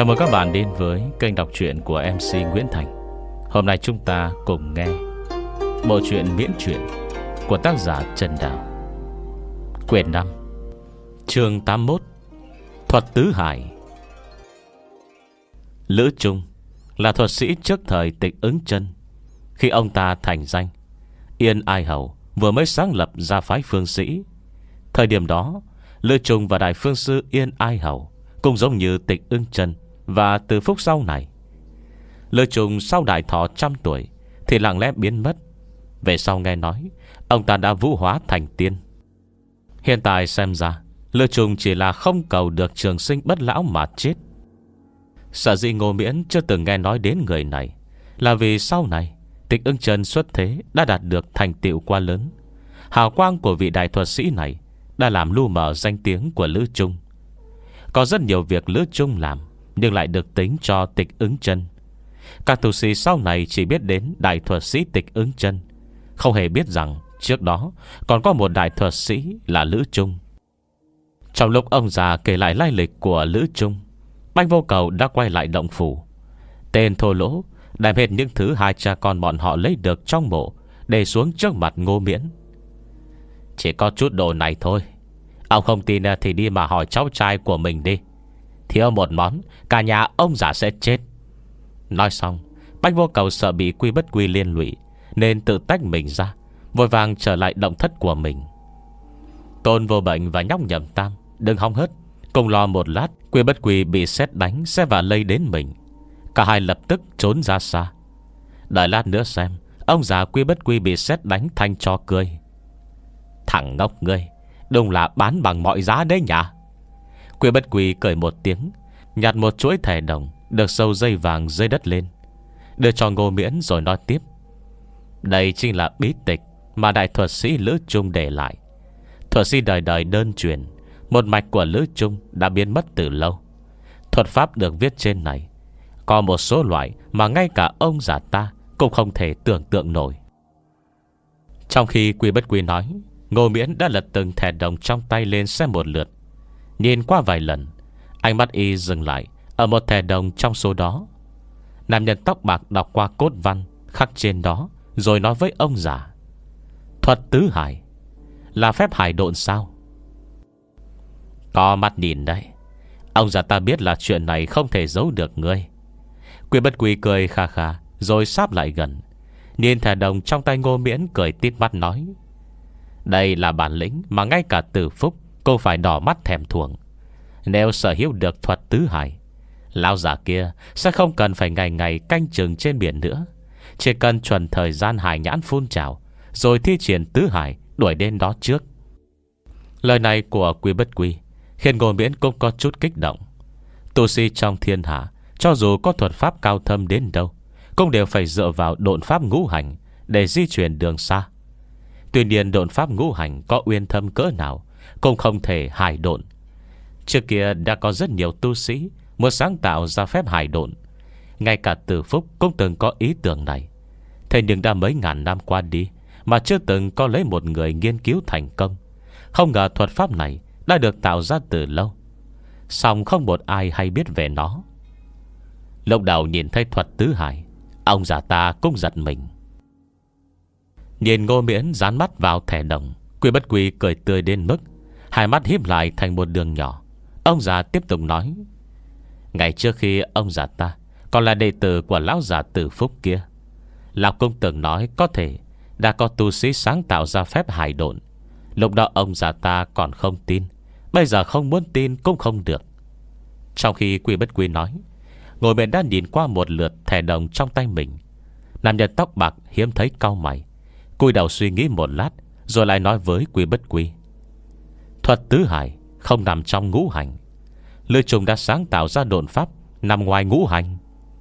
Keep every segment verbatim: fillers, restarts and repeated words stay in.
Chào mừng các bạn đến với kênh đọc truyện của em xê Nguyễn Thành. Hôm nay chúng ta cùng nghe bộ truyện miễn truyện của tác giả Trần Đào, quyển năm, chương tám mươi mốt, Thuật Tứ Hải. Lữ Trung là thuật sĩ trước thời Tịch Ứng Chân. Khi ông ta thành danh, Yên Ai Hầu vừa mới sáng lập ra phái Phương Sĩ. Thời điểm đó, Lữ Trung và Đại Phương Sư Yên Ai Hầu cũng giống như Tịch Ứng Chân và Từ Phúc sau này. Lữ Trung sau đại thọ trăm tuổi thì lặng lẽ biến mất. Về sau nghe nói ông ta đã vũ hóa thành tiên. Hiện tại xem ra Lữ Trung chỉ là không cầu được trường sinh bất lão mà chết. Sở dĩ Ngô Miễn chưa từng nghe nói đến người này là vì sau này Tịch Ứng Chân xuất thế đã đạt được thành tựu quá lớn. Hào quang của vị đại thuật sĩ này đã làm lu mờ danh tiếng của Lữ Trung. Có rất nhiều việc Lữ Trung làm nhưng lại được tính cho Tịch Ứng Chân. Các tu sĩ sau này chỉ biết đến đại thuật sĩ Tịch Ứng Chân, không hề biết rằng trước đó còn có một đại thuật sĩ là Lữ Trung. Trong lúc ông già kể lại lai lịch của Lữ Trung, Bách Vô Cầu đã quay lại động phủ. Tên thô lỗ đem hết những thứ hai cha con bọn họ lấy được trong mộ để xuống trước mặt Ngô Miễn. Chỉ có chút đồ này thôi. Ông không tin thì đi mà hỏi cháu trai của mình đi. Thiếu một món, cả nhà ông già sẽ chết. Nói xong, Bách Vô Cầu sợ bị quy bất quy liên lụy nên tự tách mình ra, vội vàng trở lại động thất của mình. Tôn Vô Bệnh và nhóc Nhậm Tam đừng hòng hớt, cùng lo một lát quy bất quy bị sét đánh sẽ và lây đến mình. Cả hai lập tức trốn ra xa. Đợi lát nữa xem ông già quy bất quy bị sét đánh thành cho cười. Thằng ngốc ngươi, đúng là bán bằng mọi giá đấy nhỉ. Quy bất quy cười một tiếng, nhặt một chuỗi thẻ đồng được sâu dây vàng dưới đất lên, đưa cho Ngô Miễn rồi nói tiếp. Đây chính là bí tịch mà đại thuật sĩ Lữ Trung để lại. Thuật sĩ đời đời đơn truyền, một mạch của Lữ Trung đã biến mất từ lâu. Thuật pháp được viết trên này có một số loại mà ngay cả ông già ta cũng không thể tưởng tượng nổi. Trong khi Quy bất quy nói, Ngô Miễn đã lật từng thẻ đồng trong tay lên xem một lượt. Nhìn qua vài lần, ánh mắt y dừng lại ở một thẻ đồng trong số đó. Nam nhân tóc bạc đọc qua cốt văn khắc trên đó, rồi nói với ông già. Thuật Tứ Hải là phép hải độn sao? Có mắt nhìn đây. Ông già ta biết là chuyện này không thể giấu được ngươi. Quy bất quy cười kha kha, rồi sáp lại gần, nhìn thẻ đồng trong tay Ngô Miễn, cười tít mắt nói. Đây là bản lĩnh mà ngay cả Từ Phúc cô phải đỏ mắt thèm thuồng. Nếu sở hữu được thuật Tứ Hải, lão già kia sẽ không cần phải ngày ngày canh chừng trên biển nữa. Chỉ cần chuẩn thời gian hải nhãn phun trào, rồi thi triển Tứ Hải đuổi đến đó trước. Lời này của Quy bất quy khiến Ngô Miễn cũng có chút kích động. Tu sĩ trong thiên hạ, cho dù có thuật pháp cao thâm đến đâu, cũng đều phải dựa vào độn pháp ngũ hành để di chuyển đường xa. Tuy nhiên độn pháp ngũ hành có uyên thâm cỡ nào cũng không thể hải độn. Trước kia đã có rất nhiều tu sĩ muốn sáng tạo ra phép hải độn. Ngay cả Từ Phúc cũng từng có ý tưởng này. Thế nhưng đã mấy ngàn năm qua đi mà chưa từng có lấy một người nghiên cứu thành công. Không ngờ thuật pháp này đã được tạo ra từ lâu, song không một ai hay biết về nó. Lúc đầu nhìn thấy thuật Tứ Hải, ông già ta cũng giật mình. Nhìn Ngô Miễn dán mắt vào thẻ đồng, Quy bất quy cười tươi đến mức hai mắt híp lại thành một đường nhỏ. Ông già tiếp tục nói. Ngày trước khi ông già ta còn là đệ tử của lão già Từ Phúc kia, lão cũng từng nói có thể đã có tu sĩ sáng tạo ra phép hải độn. Lúc đó ông già ta còn không tin, bây giờ không muốn tin cũng không được. Trong khi Quy bất quy nói, Ngồi bên đã nhìn qua một lượt thẻ đồng trong tay mình. Nam nhân tóc bạc hiếm thấy cau mày, cúi đầu suy nghĩ một lát, rồi lại nói với Quy bất quy. Thuật Tứ Hải không nằm trong ngũ hành. Lữ Trung đã sáng tạo ra độn pháp nằm ngoài ngũ hành.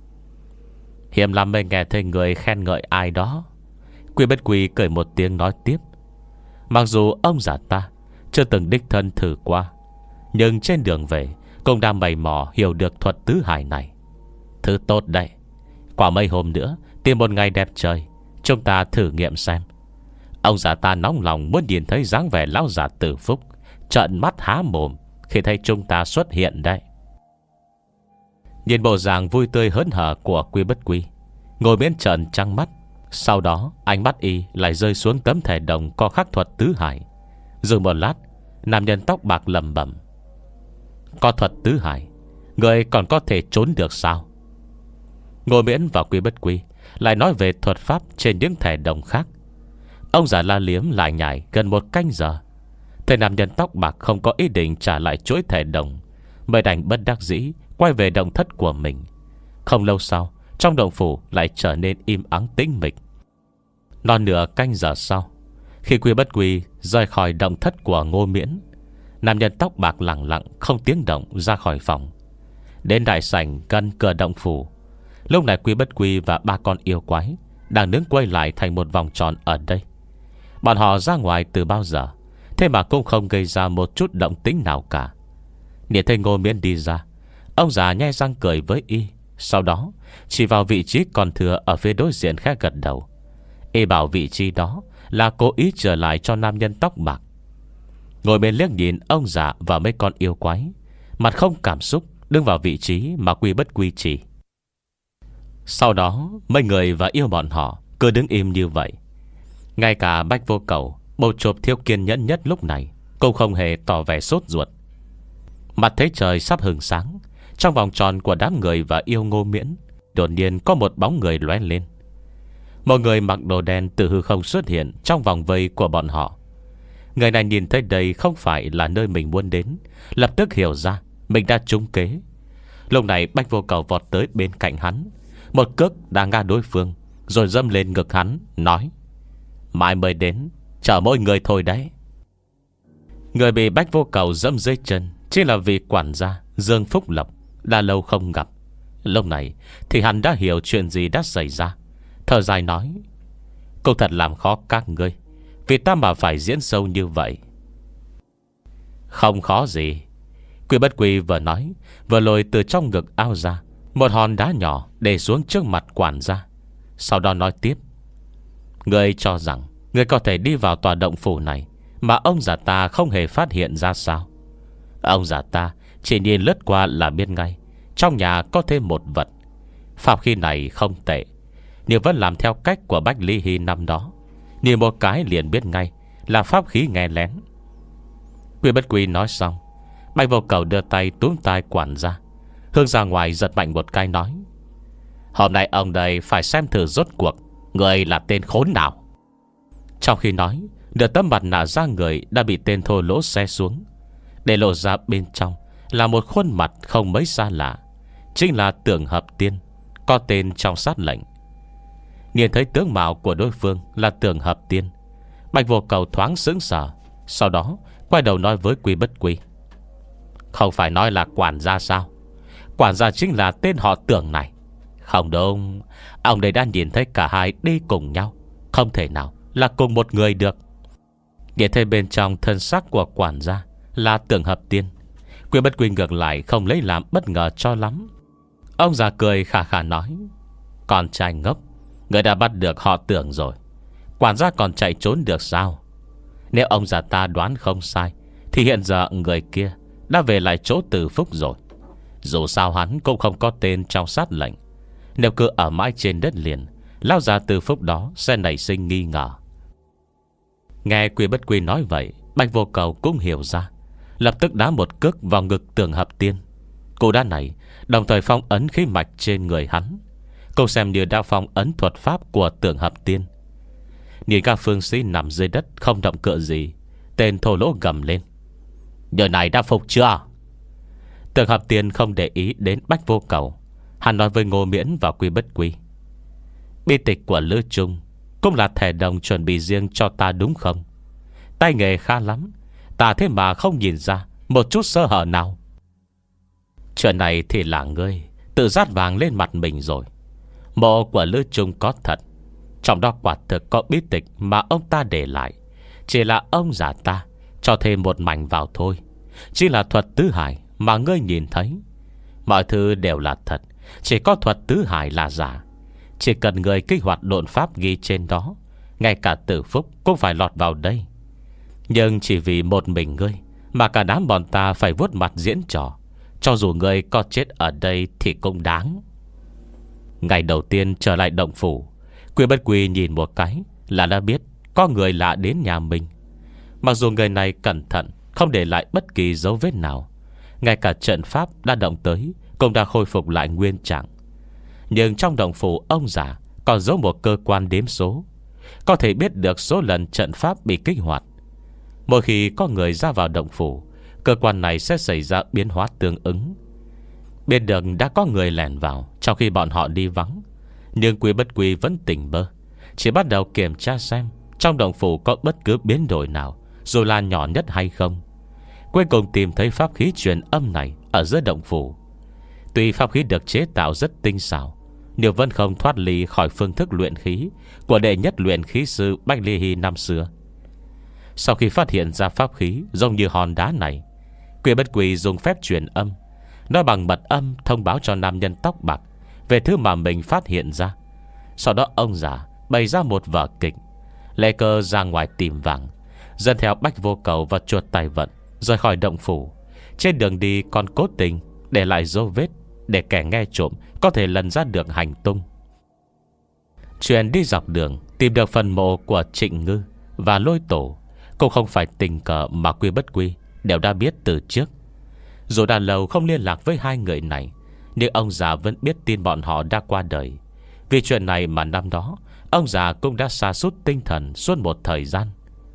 Hiếm lắm mới nghe thấy người khen ngợi ai đó. Quy bất quy cười một tiếng nói tiếp. Mặc dù ông già ta chưa từng đích thân thử qua, nhưng trên đường về cũng đã mày mò hiểu được thuật Tứ Hải này. Thứ tốt đây. Qua mấy hôm nữa tìm một ngày đẹp trời, chúng ta thử nghiệm xem. Ông già ta nóng lòng muốn nhìn thấy dáng vẻ lão già Từ Phúc trợn mắt há mồm khi thấy chúng ta xuất hiện đây. Nhìn bộ dạng vui tươi hớn hở của Quy Bất Quy, Ngô Miễn trợn trăng mắt. Sau đó ánh mắt y lại rơi xuống tấm thẻ đồng có khắc thuật tứ hải. Dừng một lát, nam nhân tóc bạc lẩm bẩm: có thuật tứ hải, người còn có thể trốn được sao? Ngô Miễn và Quy Bất Quy lại nói về thuật pháp trên những thẻ đồng khác. Ông già la liếm lại nhải gần một canh giờ. Thế nam nhân tóc bạc không có ý định trả lại chuỗi thẻ đồng, mới đành bất đắc dĩ quay về động thất của mình. Không lâu sau, trong động phủ lại trở nên im ắng tĩnh mịch. Non nửa canh giờ sau, khi Quy Bất Quy rời khỏi động thất của Ngô Miễn, nam nhân tóc bạc lặng lặng không tiếng động ra khỏi phòng, đến đại sảnh gần cửa động phủ. Lúc này Quy Bất Quy và ba con yêu quái đang đứng quay lại thành một vòng tròn ở đây. Bọn họ ra ngoài từ bao giờ, thế mà cũng không gây ra một chút động tĩnh nào cả. Nhìn thấy Ngô Miễn đi ra, ông già nhe răng cười với y. Sau đó chỉ vào vị trí còn thừa ở phía đối diện khẽ gật đầu. Y bảo vị trí đó là cố ý trở lại cho nam nhân tóc bạc. Ngồi bên liếc nhìn ông già và mấy con yêu quái, mặt không cảm xúc đứng vào vị trí mà Quy Bất Quy chỉ. Sau đó mấy người và yêu bọn họ cứ đứng im như vậy. Ngay cả Bách Vô Cầu, bầu chộp thiếu kiên nhẫn nhất lúc này, cũng không hề tỏ vẻ sốt ruột. Mặt thấy trời sắp hừng sáng, trong vòng tròn của đám người và yêu Ngô Miễn, đột nhiên có một bóng người lóe lên. Một người mặc đồ đen từ hư không xuất hiện trong vòng vây của bọn họ. Người này nhìn thấy đây không phải là nơi mình muốn đến, lập tức hiểu ra mình đã trúng kế. Lúc này Bách Vô Cầu vọt tới bên cạnh hắn, một cước đá ngã đối phương, rồi dâm lên ngực hắn, nói: mai mới đến, chờ mỗi người thôi đấy. Người bị Bách Vô Cầu dâm dưới chân chỉ là vì quản gia Dương Phúc Lộc đã lâu không gặp. Lúc này thì hắn đã hiểu chuyện gì đã xảy ra, thở dài nói: cô thật làm khó các ngươi, vì ta mà phải diễn sâu như vậy. Không khó gì. Quy Bất Quy vừa nói, vừa lôi từ trong ngực ao ra một hòn đá nhỏ để xuống trước mặt quản gia. Sau đó nói tiếp: ngươi cho rằng ngươi có thể đi vào tòa động phủ này mà ông già ta không hề phát hiện ra sao? Ông già ta chỉ nhìn lướt qua là biết ngay trong nhà có thêm một vật. Pháp khí này không tệ, nhưng vẫn làm theo cách của Bách Lý Hy năm đó, nhìn một cái liền biết ngay là pháp khí nghe lén. Quy Bất Quy nói xong, Bách Vô Cầu đưa tay túm tai quản gia, hướng ra ngoài giật mạnh một cái nói: hôm nay ông đây phải xem thử rốt cuộc người là tên khốn nào. Trong khi nói, nửa tấm mặt nạ ra người đã bị tên thô lỗ xé xuống, để lộ ra bên trong là một khuôn mặt không mấy xa lạ, chính là Tưởng Hợp Tiên, có tên trong sát lệnh. Nhìn thấy tướng mạo của đối phương là Tưởng Hợp Tiên, Bạch Vô Cầu thoáng sững sờ, sau đó quay đầu nói với Quy Bất Quy: không phải nói là quản gia sao? Quản gia chính là tên họ Tưởng này. Không đúng, ông đây đã nhìn thấy cả hai đi cùng nhau, không thể nào là cùng một người được. Nhìn thấy bên trong thân xác của quản gia là Tưởng Hợp Tiên, Quy Bất Quy ngược lại không lấy làm bất ngờ cho lắm. Ông già cười khà khà nói: con trai ngốc, người đã bắt được họ Tưởng rồi, quản gia còn chạy trốn được sao? Nếu ông già ta đoán không sai, thì hiện giờ người kia đã về lại chỗ Từ Phúc rồi. Dù sao hắn cũng không có tên trong sát lệnh. Nếu cứ ở mãi trên đất liền, lão già Từ Phúc đó sẽ nảy sinh nghi ngờ. Nghe Quy Bất Quy nói vậy, Bạch Vô Cầu cũng hiểu ra, lập tức đá một cước vào ngực Tưởng Hợp Tiên. Cú đá này đồng thời phong ấn khí mạch trên người hắn, cũng xem như đã phong ấn thuật pháp của Tưởng Hợp Tiên. Nhìn các phương sĩ nằm dưới đất không động cựa gì, tên thô lỗ gầm lên: giờ này đã phục chưa? Tưởng Hợp Tiên không để ý đến Bách Vô Cầu, hắn nói với Ngô Miễn và Quy Bất Quy: bi tịch của Lữ Trung cũng là thẻ đồng chuẩn bị riêng cho ta đúng không? Tay nghề khá lắm, ta thế mà không nhìn ra một chút sơ hở nào. Chuyện này thì là ngươi tự dát vàng lên mặt mình rồi. Mộ của Lữ Trung có thật, trong đó quả thực có bí tịch mà ông ta để lại, chỉ là ông già ta cho thêm một mảnh vào thôi. Chỉ là thuật tứ hải mà ngươi nhìn thấy, mọi thứ đều là thật, chỉ có thuật tứ hải là giả. Chỉ cần người kích hoạt độn pháp ghi trên đó, ngay cả Tử Phúc cũng phải lọt vào đây. Nhưng chỉ vì một mình ngươi mà cả đám bọn ta phải vuốt mặt diễn trò, cho dù ngươi có chết ở đây thì cũng đáng. Ngày đầu tiên trở lại động phủ, Quy Bất Quy nhìn một cái là đã biết có người lạ đến nhà mình. Mặc dù người này cẩn thận, không để lại bất kỳ dấu vết nào, ngay cả trận pháp đã động tới cũng đã khôi phục lại nguyên trạng. Nhưng trong động phủ ông già còn giấu một cơ quan đếm số, có thể biết được số lần trận pháp bị kích hoạt. Mỗi khi có người ra vào động phủ, cơ quan này sẽ xảy ra biến hóa tương ứng. Biết được đã có người lẻn vào trong khi bọn họ đi vắng, nhưng Quy Bất Quy vẫn tỉnh bơ, chỉ bắt đầu kiểm tra xem trong động phủ có bất cứ biến đổi nào, dù là nhỏ nhất hay không. Cuối cùng tìm thấy pháp khí truyền âm này ở giữa động phủ. Tuy pháp khí được chế tạo rất tinh xảo, nhưng vẫn không thoát ly khỏi phương thức luyện khí của đệ nhất luyện khí sư Bách Ly Hy năm xưa. Sau khi phát hiện ra pháp khí giống như hòn đá này, Quy Bất Quy dùng phép truyền âm, nói bằng mật âm thông báo cho nam nhân tóc bạc về thứ mà mình phát hiện ra. Sau đó ông già bày ra một vở kịch, Lê Cơ ra ngoài tìm vàng, dẫn theo Bách Vô Cầu và chuột tài vận rời khỏi động phủ. Trên đường đi còn cố tình để lại dấu vết để kẻ nghe trộm có thể lần ra được hành tung. Chuyện đi dọc đường tìm được phần mộ của Trịnh Ngư và Lôi Tổ cũng không phải tình cờ mà Quy Bất Quy đều đã biết từ trước. Dù đã lâu không liên lạc với hai người này, nhưng ông già vẫn biết tin bọn họ đã qua đời. Vì chuyện này mà năm đó ông già cũng đã sa sút tinh thần suốt một thời gian.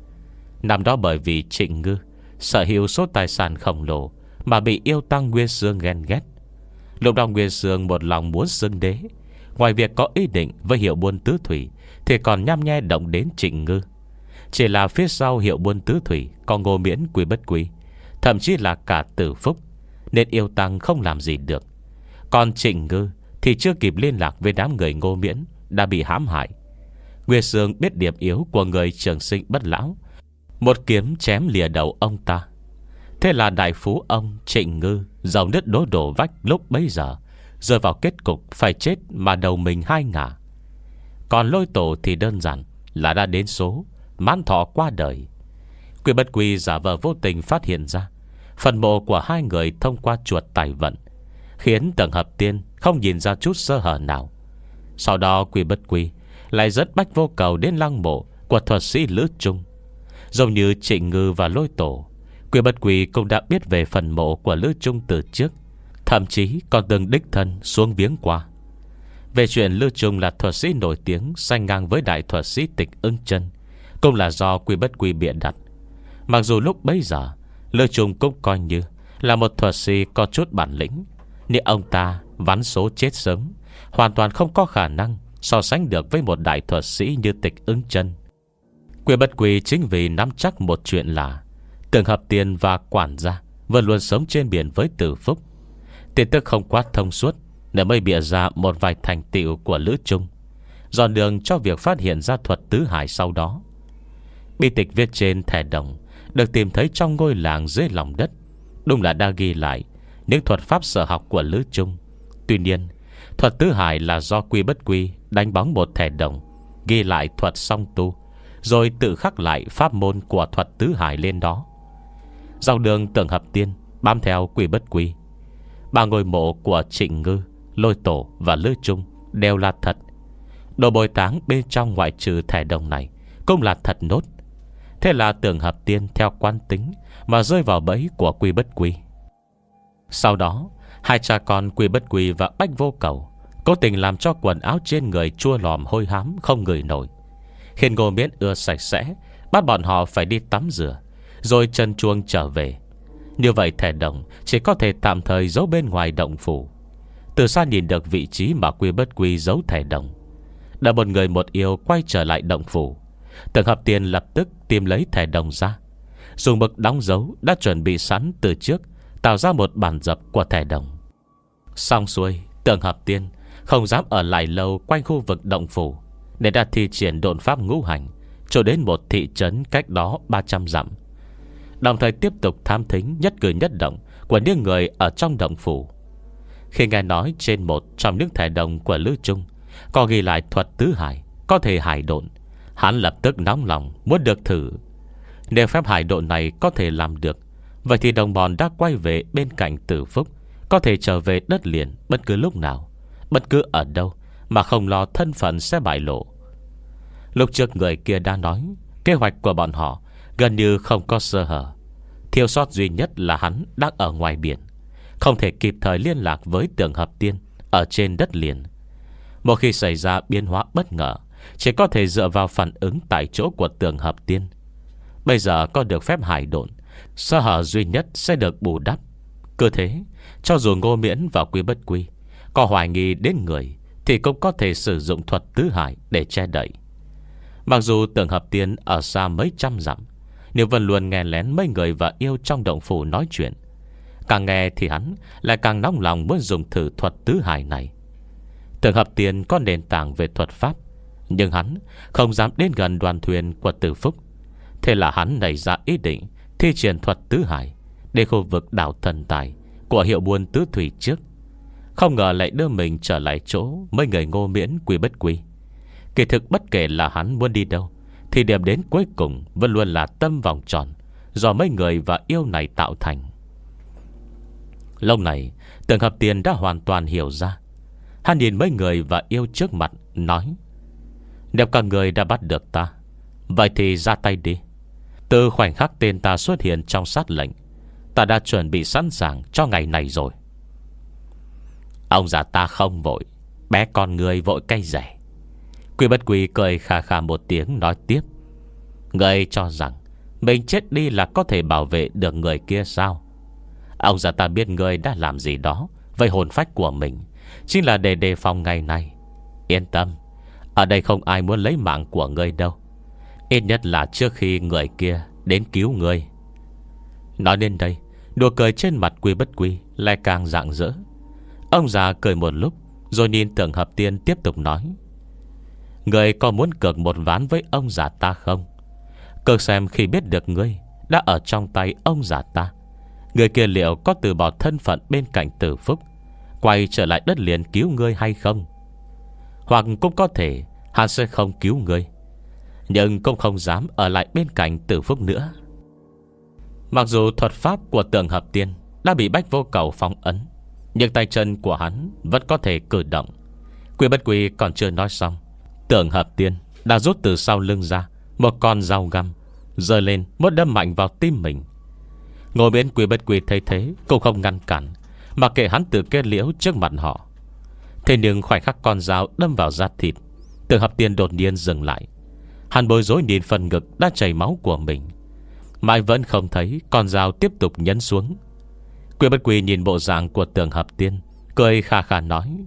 Năm đó bởi vì Trịnh Ngư sở hữu số tài sản khổng lồ mà bị yêu tăng Nguyên Sương ghen ghét. Lúc đó Nguyên Sương một lòng muốn xưng đế, ngoài việc có ý định với Hiệu Buôn Tứ Thủy thì còn nhăm nhe động đến Trịnh Ngư. Chỉ là phía sau Hiệu Buôn Tứ Thủy có Ngô Miễn, Quy Bất Quy, thậm chí là cả Tử Phúc, nên yêu tăng không làm gì được. Còn Trịnh Ngư thì chưa kịp liên lạc với đám người Ngô Miễn, đã bị hãm hại. Nguyên Sương biết điểm yếu của người trường sinh bất lão, một kiếm chém lìa đầu ông ta. Thế là đại phú ông Trịnh Ngư giàu nứt đố đổ vách lúc bấy giờ, rơi vào kết cục phải chết mà đầu mình hai ngả. Còn Lôi Tổ thì đơn giản là đã đến số, mãn thọ qua đời. Quy Bất Quy giả vờ vô tình phát hiện ra phần mộ của hai người thông qua chuột tài vận, khiến Tưởng Hợp Tiên không nhìn ra chút sơ hở nào. Sau đó Quy Bất Quy lại dẫn Bách Vô Cầu đến lăng mộ của thuật sĩ Lữ Trung. Giống như Trịnh Ngư và Lôi Tổ, Quy Bất Quy cũng đã biết về phần mộ của Lữ Trung từ trước, thậm chí còn từng đích thân xuống viếng qua. Về chuyện Lữ Trung là thuật sĩ nổi tiếng sánh ngang với đại thuật sĩ Tịch Ưng Chân cũng là do Quy Bất Quy bịa đặt. Mặc dù lúc bấy giờ Lữ Trung cũng coi như là một thuật sĩ có chút bản lĩnh, nhưng ông ta vắn số chết sớm, hoàn toàn không có khả năng so sánh được với một đại thuật sĩ như Tịch Ưng Chân. Quy Bất Quy chính vì nắm chắc một chuyện là Tưởng Hợp Tiên và quản gia vẫn luôn sống trên biển với Tử Phúc, tin tức không quá thông suốt, nên mới bịa ra một vài thành tựu của Lữ Trung, dọn đường cho việc phát hiện ra thuật tứ hải sau đó. Bi tịch viết trên thẻ đồng được tìm thấy trong ngôi làng dưới lòng đất, đúng là đã ghi lại những thuật pháp sở học của Lữ Trung. Tuy nhiên, thuật tứ hải là do Quy Bất Quy đánh bóng một thẻ đồng, ghi lại thuật song tu, rồi tự khắc lại pháp môn của thuật tứ hải lên đó. Dọc đường Tưởng Hợp Tiên bám theo Quy Bất Quy. Ba ngôi mộ của Trịnh Ngư, Lôi Tổ và Lữ Trung đều là thật. Đồ bồi táng bên trong ngoại trừ thẻ đồng này cũng là thật nốt. Thế là Tưởng Hợp Tiên theo quan tính mà rơi vào bẫy của Quy Bất Quy. Sau đó, hai cha con Quy Bất Quy và Bách Vô Cầu cố tình làm cho quần áo trên người chua lòm hôi hám không ngửi nổi, khiến Ngô Miễn ưa sạch sẽ, bắt bọn họ phải đi tắm rửa, rồi chân chuông trở về. Như vậy thẻ đồng chỉ có thể tạm thời giấu bên ngoài động phủ. Từ xa nhìn được vị trí mà Quy Bất Quy giấu thẻ đồng. Đợi một người một yêu quay trở lại động phủ, Tưởng Hợp Tiên lập tức tìm lấy thẻ đồng ra, dùng mực đóng dấu đã chuẩn bị sẵn từ trước, tạo ra một bản dập của thẻ đồng. Xong xuôi, Tưởng Hợp Tiên không dám ở lại lâu quanh khu vực động phủ, nên đã thi triển độn pháp ngũ hành cho đến một thị trấn cách đó ba trăm dặm, đồng thời tiếp tục thám thính nhất cử nhất động của những người ở trong động phủ. Khi nghe nói trên một trong những thẻ đồng của Lữ Trung có ghi lại thuật tứ hải, có thể hải độn, hắn lập tức nóng lòng muốn được thử. Nếu phép hải độn này có thể làm được, vậy thì đồng bọn đã quay về bên cạnh Tử Phúc có thể trở về đất liền bất cứ lúc nào, bất cứ ở đâu, mà không lo thân phận sẽ bại lộ. Lúc trước người kia đã nói kế hoạch của bọn họ gần như không có sơ hở. Thiếu sót duy nhất là hắn đang ở ngoài biển, không thể kịp thời liên lạc với Tưởng Hợp Tiên ở trên đất liền. Một khi xảy ra biến hóa bất ngờ, chỉ có thể dựa vào phản ứng tại chỗ của Tưởng Hợp Tiên. Bây giờ có được phép hải độn, sơ hở duy nhất sẽ được bù đắp. Cứ thế, cho dù Ngô Miễn và Quy Bất Quy có hoài nghi đến người, thì cũng có thể sử dụng thuật tứ hải để che đậy. Mặc dù Tưởng Hợp Tiên ở xa mấy trăm dặm, nhưng vẫn luôn nghe lén mấy người và yêu trong động phủ nói chuyện. Càng nghe thì hắn lại càng nóng lòng muốn dùng thử thuật tứ hải này. Tưởng Hợp Tiên có nền tảng về thuật pháp, nhưng hắn không dám đến gần đoàn thuyền của Từ Phúc. Thế là hắn nảy ra ý định thi triển thuật tứ hải đến khu vực đảo Thần Tài của hiệu buôn tứ thủy trước. Không ngờ lại đưa mình trở lại chỗ mấy người Ngô Miễn, Quy Bất Quy. Kỳ thực bất kể là hắn muốn đi đâu, thì điểm đến cuối cùng vẫn luôn là tâm vòng tròn do mấy người và yêu này tạo thành. Lúc này Tưởng Hợp Tiên đã hoàn toàn hiểu ra. Hắn nhìn mấy người và yêu trước mặt, nói: nếu các người đã bắt được ta, vậy thì ra tay đi. Từ khoảnh khắc tên ta xuất hiện trong sát lệnh, ta đã chuẩn bị sẵn sàng cho ngày này rồi. Ông già ta không vội, bé con người vội cây rẻ. Quy Bất Quy cười khà khà một tiếng, nói tiếp: người cho rằng mình chết đi là có thể bảo vệ được người kia sao? Ông già ta biết người đã làm gì đó với hồn phách của mình, chính là để đề phòng ngày này. Yên tâm, ở đây không ai muốn lấy mạng của ngươi đâu, ít nhất là trước khi người kia đến cứu ngươi. Nói đến đây, nụ cười trên mặt Quy Bất Quy lại càng rạng rỡ. Ông già cười một lúc, rồi nhìn Tưởng Hợp Tiên tiếp tục nói: người có muốn cược một ván với ông già ta không? Cược xem khi biết được ngươi đã ở trong tay ông già ta, người kia liệu có từ bỏ thân phận bên cạnh Từ Phúc, quay trở lại đất liền cứu ngươi hay không? Hoặc cũng có thể hắn sẽ không cứu ngươi, nhưng cũng không dám ở lại bên cạnh Từ Phúc nữa. Mặc dù thuật pháp của Tưởng Hợp Tiên đã bị Bách Vô Cầu phong ấn, nhưng tay chân của hắn vẫn có thể cử động. Quy Bất Quy còn chưa nói xong, Tưởng Hợp Tiên đã rút từ sau lưng ra một con dao găm, giơ lên muốn đâm mạnh vào tim mình. Ngồi bên Quy Bất Quy thấy thế cũng không ngăn cản, mà kệ hắn tự kết liễu trước mặt họ. Thế nhưng khoảnh khắc con dao đâm vào da thịt, Tưởng Hợp Tiên đột nhiên dừng lại. Hắn bối rối nhìn phần ngực đã chảy máu của mình, mãi vẫn không thấy con dao tiếp tục nhấn xuống. Quy Bất Quy nhìn bộ dạng của Tưởng Hợp Tiên, cười khà khà nói: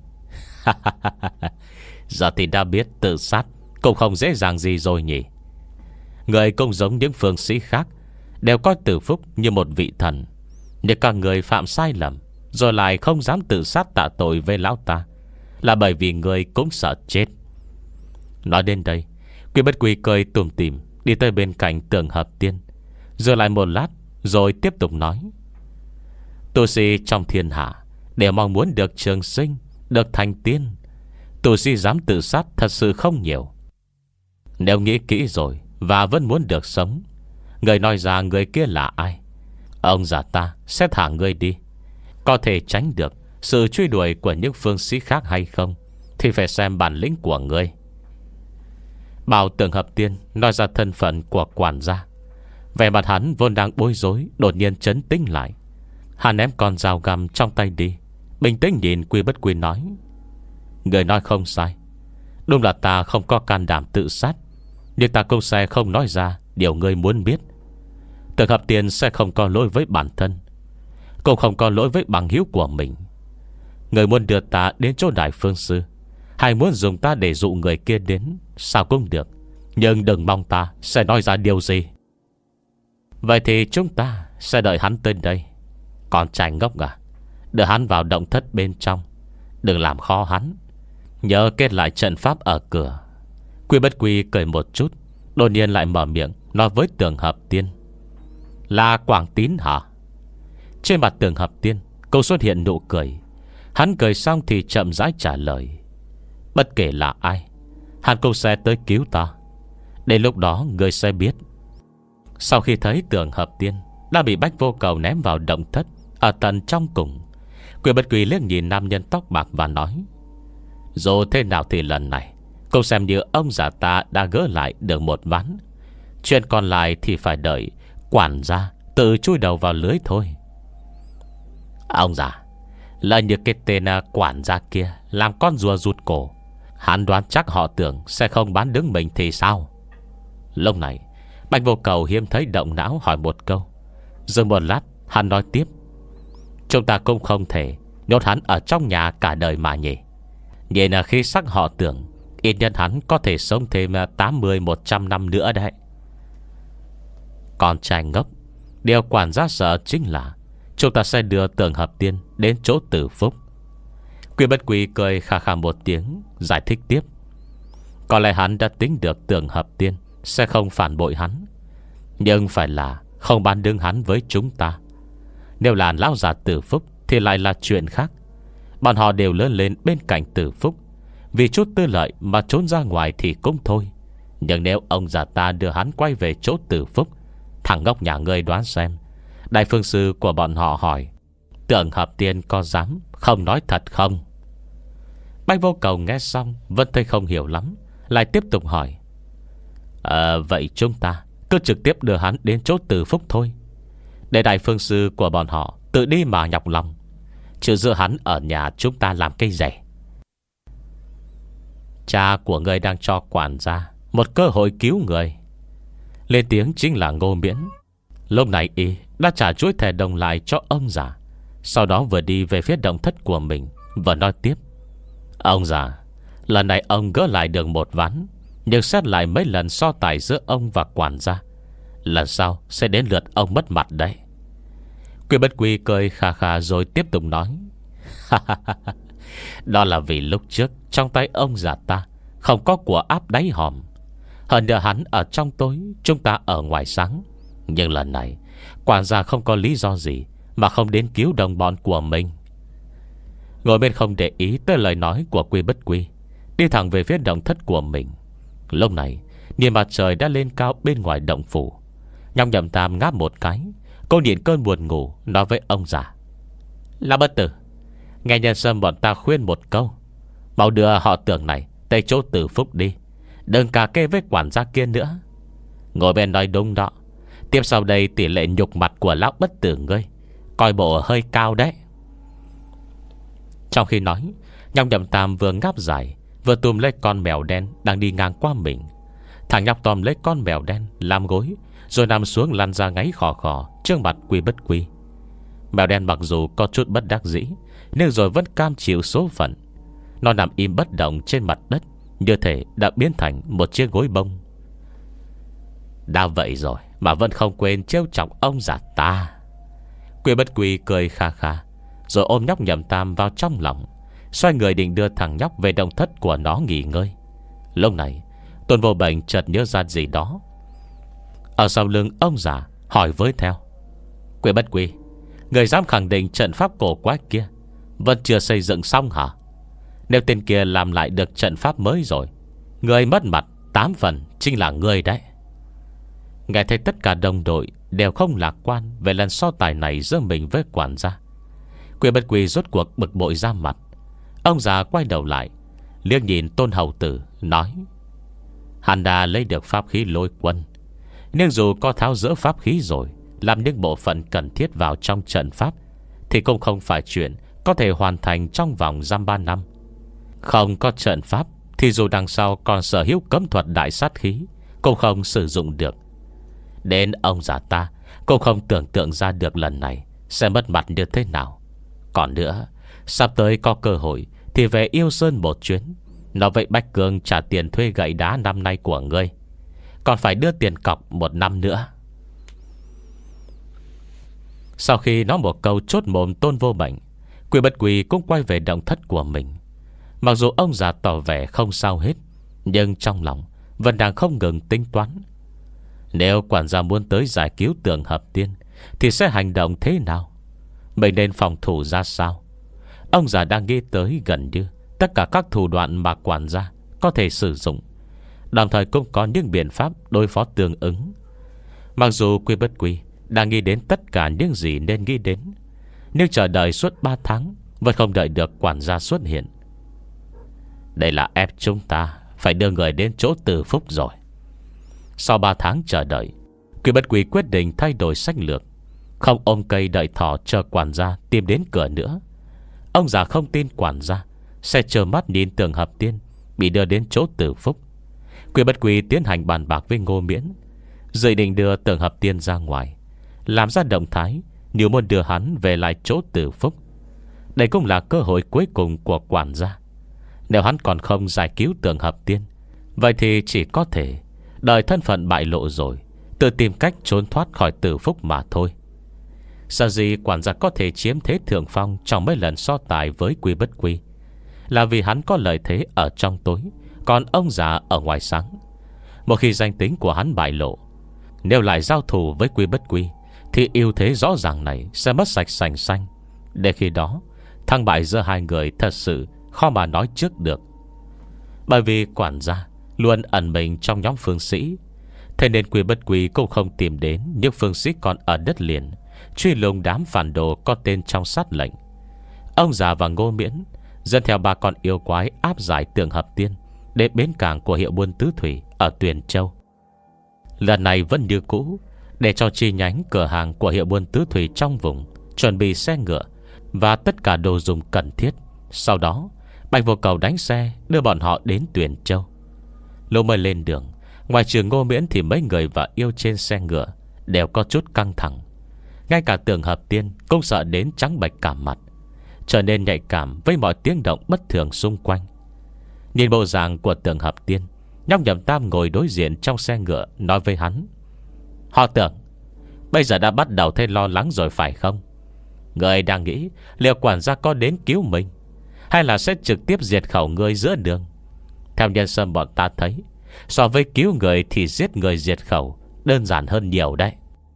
giờ thì đã biết tự sát cũng không dễ dàng gì rồi nhỉ. Người cũng giống những phương sĩ khác, đều coi Từ Phúc như một vị thần, nhưng các người phạm sai lầm rồi lại không dám tự sát tạ tội với lão ta, là bởi vì người cũng sợ chết. Nói đến đây, Quy Bất Quy cười tủm tỉm đi tới bên cạnh Tưởng Hợp Tiên, dừng lại một lát rồi tiếp tục nói: tu sĩ trong thiên hạ đều mong muốn được trường sinh, được thành tiên. Tu sĩ dám tự sát thật sự không nhiều. Nếu nghĩ kỹ rồi và vẫn muốn được sống, người nói ra người kia là ai, ông già ta sẽ thả người đi. Có thể tránh được sự truy đuổi của những phương sĩ khác hay không thì phải xem bản lĩnh của ngươi. Bảo Tưởng Hợp Tiên nói ra thân phận của quản gia, vẻ mặt hắn vốn đang bối rối đột nhiên trấn tĩnh lại. Hắn ném con dao găm trong tay đi, bình tĩnh nhìn Quy Bất Quy nói: người nói không sai, đúng là ta không có can đảm tự sát, nhưng ta cũng sẽ không nói ra điều ngươi muốn biết. Tưởng Hợp Tiên sẽ không có lỗi với bản thân, cũng không có lỗi với bằng hữu của mình. Người muốn đưa ta đến chỗ Đại Phương Sư, hay muốn dùng ta để dụ người kia đến, sao cũng được, nhưng đừng mong ta sẽ nói ra điều gì. Vậy thì chúng ta sẽ đợi hắn tới đây. Còn trai ngốc à, đưa hắn vào động thất bên trong, đừng làm khó hắn, nhớ kết lại trận pháp ở cửa. Quy Bất Quy cười một chút, đột nhiên lại mở miệng nói với Tưởng Hợp Tiên: là Quảng Tín hả? Trên mặt Tưởng Hợp Tiên cũng xuất hiện nụ cười. Hắn cười xong thì chậm rãi trả lời: bất kể là ai, hắn cũng sẽ tới cứu ta. Đến lúc đó người sẽ biết. Sau khi thấy Tưởng Hợp Tiên đã bị Bách Vô Cầu ném vào động thất ở tận trong cùng, Quyền Bất Quỳ liếc nhìn nam nhân tóc bạc và nói: dù thế nào thì lần này cũng xem như ông già ta đã gỡ lại được một ván. Chuyện còn lại thì phải đợi quản gia tự chui đầu vào lưới thôi. Ông già, lỡ như cái tên quản gia kia làm con rùa rụt cổ, hắn đoán chắc họ tưởng sẽ không bán đứng mình thì sao? Lúc này Bạch Vô Cầu hiếm thấy động não hỏi một câu. Dừng một lát hắn nói tiếp: chúng ta cũng không thể nhốt hắn ở trong nhà cả đời mà nhỉ. Nhìn là khi sắc họ tưởng ít nhất hắn có thể sống thêm tám mươi một trăm năm nữa đấy. Con trai ngốc, điều quản gia sợ chính là chúng ta sẽ đưa Tưởng Hợp Tiên đến chỗ Tử Phúc. Quyền Bất Quỳ cười khà khà một tiếng, giải thích tiếp: có lẽ hắn đã tính được Tưởng Hợp Tiên sẽ không phản bội hắn, nhưng phải là không bán đứng hắn với chúng ta. Nếu là lão già Tử Phúc thì lại là chuyện khác. Bọn họ đều lớn lên bên cạnh Tử Phúc, vì chút tư lợi mà trốn ra ngoài thì cũng thôi. Nhưng nếu ông già ta đưa hắn quay về chỗ Tử Phúc, thằng ngốc nhà ngươi đoán xem, đại phương sư của bọn họ hỏi Tưởng Hợp Tiên có dám không nói thật không? Bạch Vô Cầu nghe xong vẫn thấy không hiểu lắm, lại tiếp tục hỏi: à, vậy chúng ta cứ trực tiếp đưa hắn đến chỗ Tử Phúc thôi, để đại phương sư của bọn họ tự đi mà nhọc lòng, chứ giữ hắn ở nhà chúng ta làm cây rẻ. Cha của người đang cho quản gia một cơ hội cứu người. Lên tiếng chính là Ngô Miễn. Lúc này y đã trả chuỗi thẻ đồng lại cho ông già, sau đó vừa đi về phía động thất của mình, vừa nói tiếp: ông già, lần này ông gỡ lại được một ván, nhưng xét lại mấy lần so tài giữa ông và quản gia, lần sau sẽ đến lượt ông mất mặt đấy. Quyền Bất Quỳ cười khà khà rồi tiếp tục nói: đó là vì lúc trước trong tay ông già ta không có của áp đáy hòm. Hơn nữa hắn ở trong tối, chúng ta ở ngoài sáng. Nhưng lần này quản gia không có lý do gì mà không đến cứu đồng bọn của mình. Ngồi bên không để ý tới lời nói của Quy Bất Quy, đi thẳng về phía động thất của mình. Lúc này niềm mặt trời đã lên cao bên ngoài động phủ. Nhong Nhậm Tam ngáp một cái, cô nhịn cơn buồn ngủ, nói với ông già: Lão bất tử, nghe nhân sâm bọn ta khuyên một câu, mau đưa họ Tưởng này tới chỗ Tử Phúc đi, đừng cả kê với quản gia kia nữa. Ngồi bên nói đúng đó. Tiếp sau đây tỷ lệ nhục mặt của lão bất tử ngươi coi bộ hơi cao đấy. Trong khi nói, Nhong Nhậm Tam vừa ngáp dài, vừa túm lấy con mèo đen đang đi ngang qua mình. Thằng nhóc tóm lấy con mèo đen làm gối, rồi nằm xuống lăn ra ngáy khò khò trước mặt Quy Bất Quy. Mèo đen mặc dù có chút bất đắc dĩ, nhưng rồi vẫn cam chịu số phận. Nó nằm im bất động trên mặt đất, như thể đã biến thành một chiếc gối bông. Đã vậy rồi mà vẫn không quên trêu chọc ông già ta. Quy Bất Quy cười kha kha, rồi ôm nhóc Nhậm Tam vào trong lòng, xoay người định đưa thằng nhóc về động thất của nó nghỉ ngơi. Lúc này Tôn Vô Bệnh chợt nhớ ra gì đó. Ở sau lưng ông già hỏi với theo: Quy Bất Quy, người dám khẳng định trận pháp cổ quái kia vẫn chưa xây dựng xong hả? Nếu tên kia làm lại được trận pháp mới rồi, người mất mặt tám phần chính là người đấy. Nghe thấy tất cả đồng đội đều không lạc quan về lần so tài này giữa mình với quản gia, Quy Bất Quy rốt cuộc bực bội ra mặt. Ông già quay đầu lại, liếc nhìn Tôn Hầu Tử, nói: Hắn đã lấy được pháp khí lôi quân, nhưng dù có tháo dỡ pháp khí rồi, làm những bộ phận cần thiết vào trong trận pháp, thì cũng không phải chuyện có thể hoàn thành trong vòng giam ba năm. Không có trận pháp thì dù đằng sau còn sở hữu cấm thuật đại sát khí, cũng không sử dụng được. Đến ông già ta cũng không tưởng tượng ra được lần này sẽ mất mặt như thế nào. Còn nữa, sắp tới có cơ hội thì về Yêu Sơn một chuyến, nói vậy Bách Cương trả tiền thuê gậy đá năm nay của ngươi, còn phải đưa tiền cọc một năm nữa. Sau khi nói một câu chốt mồm Tôn Vô Bệnh, Quy Bất Quy cũng quay về động thất của mình. Mặc dù ông già tỏ vẻ không sao hết, nhưng trong lòng vẫn đang không ngừng tính toán. Nếu quản gia muốn tới giải cứu Tưởng Hợp Tiên thì sẽ hành động thế nào? Mình nên phòng thủ ra sao? Ông già đang nghĩ tới gần như tất cả các thủ đoạn mà quản gia có thể sử dụng, đồng thời cũng có những biện pháp đối phó tương ứng. Mặc dù Quy Bất Quy đang nghĩ đến tất cả những gì nên nghĩ đến, nhưng chờ đợi suốt ba tháng vẫn không đợi được quản gia xuất hiện. Đây là ép chúng ta phải đưa người đến chỗ Từ Phúc rồi. Sau ba tháng chờ đợi, Quy Bất Quy quyết định thay đổi sách lược, không ôm cây đợi thỏ chờ quản gia tìm đến cửa nữa. Ông già không tin quản gia sẽ trơ mắt nhìn Tưởng Hợp Tiên bị đưa đến chỗ Từ Phúc. Quy Bất Quy tiến hành bàn bạc với Ngô Miễn, dự định đưa Tưởng Hợp Tiên ra ngoài, làm ra động thái nếu muốn đưa hắn về lại chỗ Từ Phúc. Đây cũng là cơ hội cuối cùng của quản gia. Nếu hắn còn không giải cứu Tưởng Hợp Tiên, vậy thì chỉ có thể đợi thân phận bại lộ rồi tự tìm cách trốn thoát khỏi Từ Phúc mà thôi. Sao gì quản gia có thể chiếm thế thượng phong trong mấy lần so tài với Quy Bất Quy, là vì hắn có lợi thế ở trong tối, còn ông già ở ngoài sáng. Một khi danh tính của hắn bại lộ, nếu lại giao thủ với Quy Bất Quy, thì ưu thế rõ ràng này sẽ mất sạch sành xanh. Để khi đó thắng bại giữa hai người thật sự khó mà nói trước được. Bởi vì quản gia luôn ẩn mình trong nhóm phương sĩ, thế nên Quy Bất Quy cũng không tìm đến những phương sĩ còn ở đất liền truy lùng đám phản đồ có tên trong sát lệnh. Ông già và Ngô Miễn dẫn theo ba con yêu quái áp giải Tưởng Hợp Tiên đến bến cảng của hiệu buôn Tứ Thủy ở Tuyền Châu. Lần này vẫn như cũ, để cho chi nhánh cửa hàng của hiệu buôn Tứ Thủy trong vùng chuẩn bị xe ngựa và tất cả đồ dùng cần thiết. Sau đó Bạch Vô Cầu đánh xe đưa bọn họ đến Tuyền Châu. Lúc mới lên đường, ngoài trừ Ngô Miễn thì mấy người và yêu trên xe ngựa đều có chút căng thẳng. Ngay cả Tưởng Hợp Tiên cũng sợ đến trắng bệch cả mặt, trở nên nhạy cảm với mọi tiếng động bất thường xung quanh. Nhìn bộ dạng của Tưởng Hợp Tiên, Nhóc Nhậm Tam ngồi đối diện trong xe ngựa nói với hắn: Họ Tưởng, bây giờ đã bắt đầu thấy lo lắng rồi phải không? Người đang nghĩ liệu quản gia có đến cứu mình, hay là sẽ trực tiếp diệt khẩu người giữa đường? Theo nhân sâm bọn ta thấy, so với cứu người thì giết người diệt khẩu đơn giản hơn nhiều đấy.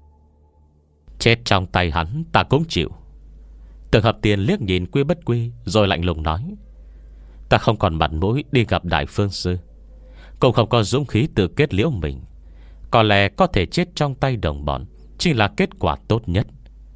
Chết trong tay hắn ta cũng chịu. Tưởng Hợp Tiên liếc nhìn Quy Bất Quy rồi lạnh lùng nói: Ta không còn mặt mũi đi gặp Đại Phương Sư, cũng không có dũng khí tự kết liễu mình. Có lẽ có thể chết trong tay đồng bọn chính là kết quả tốt nhất.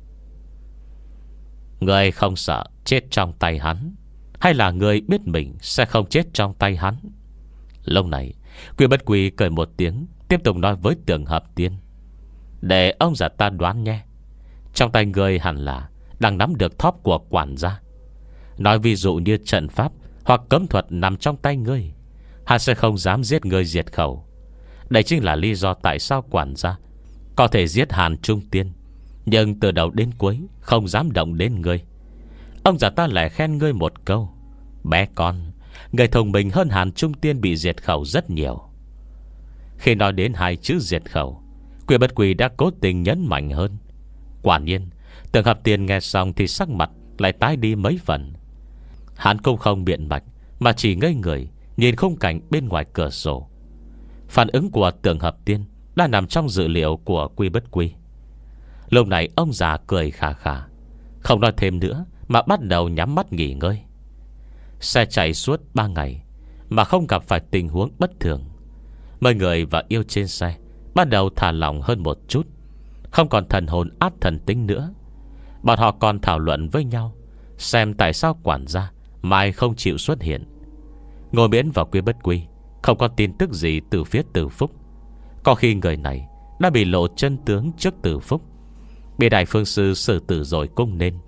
Người không sợ chết trong tay hắn, hay là người biết mình sẽ không chết trong tay hắn? Lúc này Quy Bất Quy cười một tiếng, tiếp tục nói với Tưởng Hợp Tiên: Để ông già ta đoán nhé, trong tay người hẳn là đang nắm được thóp của quản gia. Nói ví dụ như trận pháp hoặc cấm thuật nằm trong tay ngươi, hắn sẽ không dám giết người diệt khẩu. Đây chính là lý do tại sao quản gia có thể giết Hàn Trung Tiên, nhưng từ đầu đến cuối không dám động đến ngươi. Ông già ta lại khen ngươi một câu: Bé con, người thông minh hơn Hàn Trung Tiên bị diệt khẩu rất nhiều. Khi nói đến hai chữ diệt khẩu, Quy Bất Quy đã cố tình nhấn mạnh hơn. Quả nhiên Tưởng Hợp Tiên nghe xong thì sắc mặt lại tái đi mấy phần. Hắn cũng không biện bạch, mà chỉ ngây người nhìn khung cảnh bên ngoài cửa sổ. Phản ứng của Tưởng Hợp Tiên đã nằm trong dự liệu của Quy Bất Quy. Lúc này ông già cười khà khà, không nói thêm nữa mà bắt đầu nhắm mắt nghỉ ngơi. Xe chạy suốt ba ngày mà không gặp phải tình huống bất thường. Mấy người và yêu trên xe bắt đầu thả lỏng hơn một chút, không còn thần hồn áp thần tính nữa. Bọn họ còn thảo luận với nhau xem tại sao quản gia mai không chịu xuất hiện. Ngô Miễn và Quy Bất Quy không có tin tức gì từ phía Từ Phúc. Có khi người này đã bị lộ chân tướng trước Từ Phúc, bị Đại Phương Sư xử tử rồi cũng nên.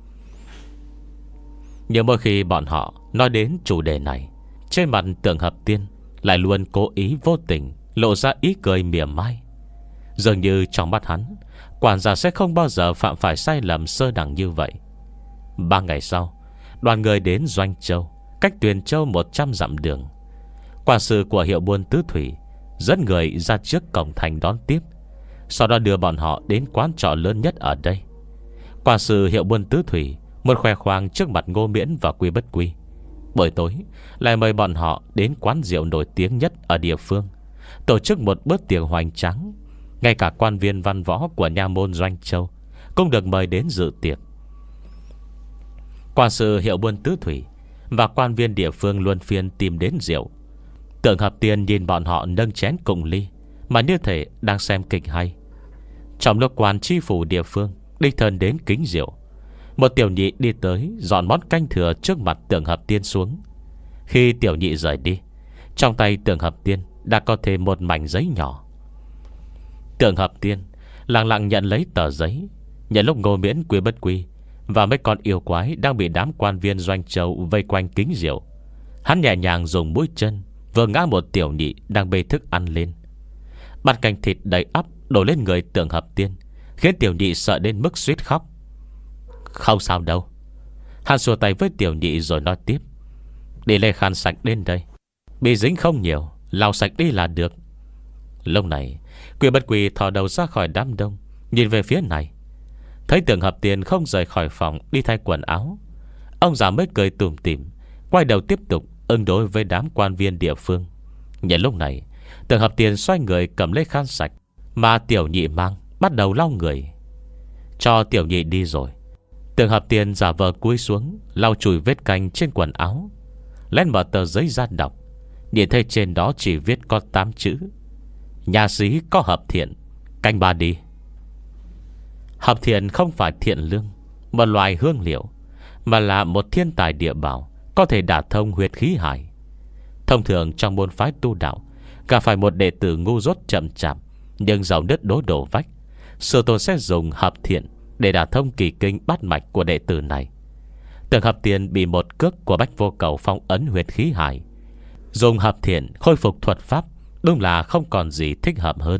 Nhưng mỗi khi bọn họ nói đến chủ đề này, trên mặt Tưởng Hợp Tiên lại luôn cố ý vô tình lộ ra ý cười mỉa mai. Dường như trong mắt hắn, quản gia sẽ không bao giờ phạm phải sai lầm sơ đẳng như vậy. Ba ngày sau, đoàn người đến Doanh Châu, cách Tuyền Châu một trăm dặm đường. Quản sự của hiệu buôn Tứ Thủy dẫn người ra trước cổng thành đón tiếp, sau đó đưa bọn họ đến quán trọ lớn nhất ở đây. Quản sự hiệu buôn Tứ Thủy muốn khoe khoang trước mặt Ngô Miễn và Quy Bất Quy. Buổi tối lại mời bọn họ đến quán rượu nổi tiếng nhất ở địa phương, tổ chức một bữa tiệc hoành tráng. Ngay cả quan viên văn võ của nha môn Doanh Châu cũng được mời đến dự tiệc. Quản sự hiệu buôn Tứ Thủy và quan viên địa phương luân phiên tìm đến rượu. Tưởng Hợp Tiên nhìn bọn họ nâng chén cùng ly, mà như thể đang xem kịch hay. Trong lúc quan tri phủ địa phương đích thân đến kính rượu, Một tiểu nhị đi tới dọn món canh thừa trước mặt Tưởng Hợp Tiên xuống. Khi tiểu nhị rời đi, trong tay Tưởng Hợp Tiên đã có thêm một mảnh giấy nhỏ. Tưởng Hợp Tiên lặng lặng nhận lấy tờ giấy. Nhận lúc Ngô Miễn, Quy Bất Quy và mấy con yêu quái đang bị đám quan viên doanh châu vây quanh kính rượu, hắn nhẹ nhàng dùng mũi chân vừa ngã một tiểu nhị đang bê thức ăn lên. Bát canh thịt đầy ắp đổ lên người Tưởng Hợp Tiên, khiến tiểu nhị sợ đến mức suýt khóc. Không sao đâu. Hắn xua tay với tiểu nhị rồi nói tiếp: Đi lấy khăn sạch đến đây, bị dính không nhiều, lau sạch đi là được. Lúc này Quy Bất Quy thò đầu ra khỏi đám đông, nhìn về phía này. Thấy Tưởng Hợp Tiên không rời khỏi phòng đi thay quần áo, ông già mới cười tủm tỉm, quay đầu tiếp tục ứng đối với đám quan viên địa phương. Nhân lúc này, Tưởng Hợp Tiên xoay người cầm lấy khăn sạch mà tiểu nhị mang, bắt đầu lau người. Cho tiểu nhị đi rồi, Tưởng Hợp Tiên giả vờ cúi xuống lau chùi vết canh trên quần áo, lên mở tờ giấy ra đọc. Nhìn thấy trên đó chỉ viết có tám chữ: Nhà sĩ có Hợp Thiện, canh ba đi. Hợp Thiện không phải thiện lương, một loài hương liệu, mà là một thiên tài địa bảo, có thể đả thông huyệt khí hải. Thông thường trong môn phái tu đạo, gặp phải một đệ tử ngu dốt chậm chạp nhưng giàu nứt đố đổ vách, sư tôn sẽ dùng Hợp Thiện để đả thông kỳ kinh bát mạch của đệ tử này. Tưởng Hợp Thiện bị một cước của Bách Vô Cầu phong ấn huyệt khí hải, dùng Hợp Thiện khôi phục thuật pháp, đúng là không còn gì thích hợp hơn.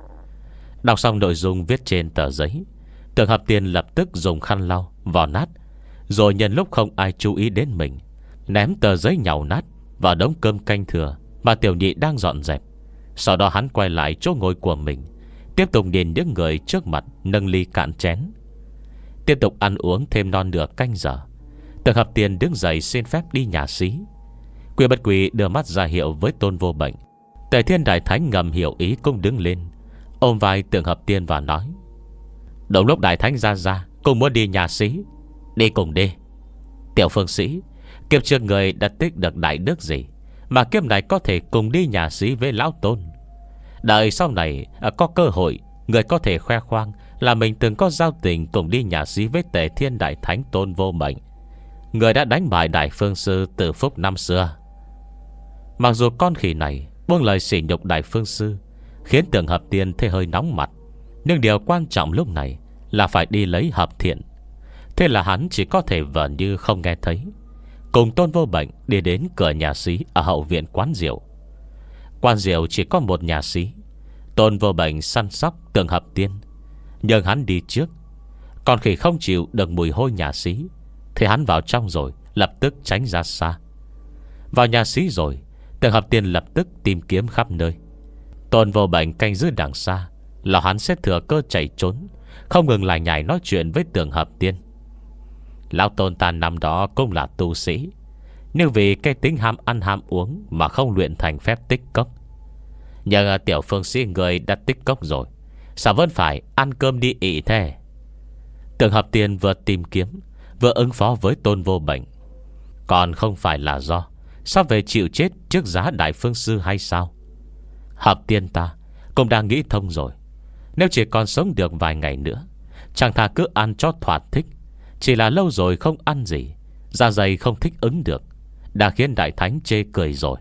Đọc xong nội dung viết trên tờ giấy, Tưởng Hợp Tiên lập tức dùng khăn lau vò nát, rồi nhân lúc không ai chú ý đến mình, ném tờ giấy nhàu nát vào đống cơm canh thừa mà tiểu nhị đang dọn dẹp. Sau đó hắn quay lại chỗ ngồi của mình, tiếp tục nhìn những người trước mặt nâng ly cạn chén. Tiếp tục ăn uống thêm non nửa canh giờ, Tưởng Hợp Tiên đứng dậy xin phép đi nhà xí. Quy Bất Quy đưa mắt ra hiệu với Tôn Vô Bệnh. Tề Thiên Đại Thánh ngầm hiểu ý cũng đứng lên, ôm vai Tưởng Hợp Tiên và nói: Đúng lúc Đại Thánh ra ra cũng muốn đi nhà xí, đi cùng đi. Tiểu phương sĩ, kiếp trước người đã tích được đại đức gì mà kiếp này có thể cùng đi nhà xí với lão Tôn? Đợi sau này có cơ hội, người có thể khoe khoang là mình từng có giao tình cùng đi nhà xí với Tề Thiên Đại Thánh Tôn Vô Bệnh, người đã đánh bại Đại Phương Sư Từ Phúc năm xưa. Mặc dù con khỉ này buông lời sỉ nhục Đại Phương Sư, khiến Tưởng Hợp Tiên thấy hơi nóng mặt, nhưng điều quan trọng lúc này là phải đi lấy Hợp Thiện. Thế là hắn chỉ có thể vờ như không nghe thấy, cùng Tôn Vô Bệnh đi đến cửa nhà xí ở hậu viện quán rượu. Quán rượu chỉ có một nhà xí. Tôn Vô Bệnh săn sóc Tưởng Hợp Tiên, nhưng hắn đi trước. Con khỉ không chịu được mùi hôi nhà xí, thì hắn vào trong rồi lập tức tránh ra xa. Vào nhà xí rồi, Tưởng Hợp Tiên lập tức tìm kiếm khắp nơi. Tôn Vô Bệnh canh giữ đằng xa, là hắn sẽ thừa cơ chạy trốn, không ngừng lại nhảy nói chuyện với Tưởng Hợp Tiên. Lão Tôn ta năm đó cũng là tu sĩ, nhưng vì cái tính ham ăn ham uống mà không luyện thành phép tích cốc. Nhưng tiểu phương sĩ người đã tích cốc rồi, sao vẫn phải ăn cơm đi ị thế? Tưởng Hợp Tiên vừa tìm kiếm vừa ứng phó với Tôn Vô Bệnh. Còn không phải là do sao về chịu chết trước giá Đại Phương Sư hay sao? Hợp Tiên ta cũng đang nghĩ thông rồi. Nếu chỉ còn sống được vài ngày nữa, chẳng thà cứ ăn cho thỏa thích. Chỉ là lâu rồi không ăn gì, dạ dày không thích ứng được, đã khiến Đại Thánh chê cười rồi.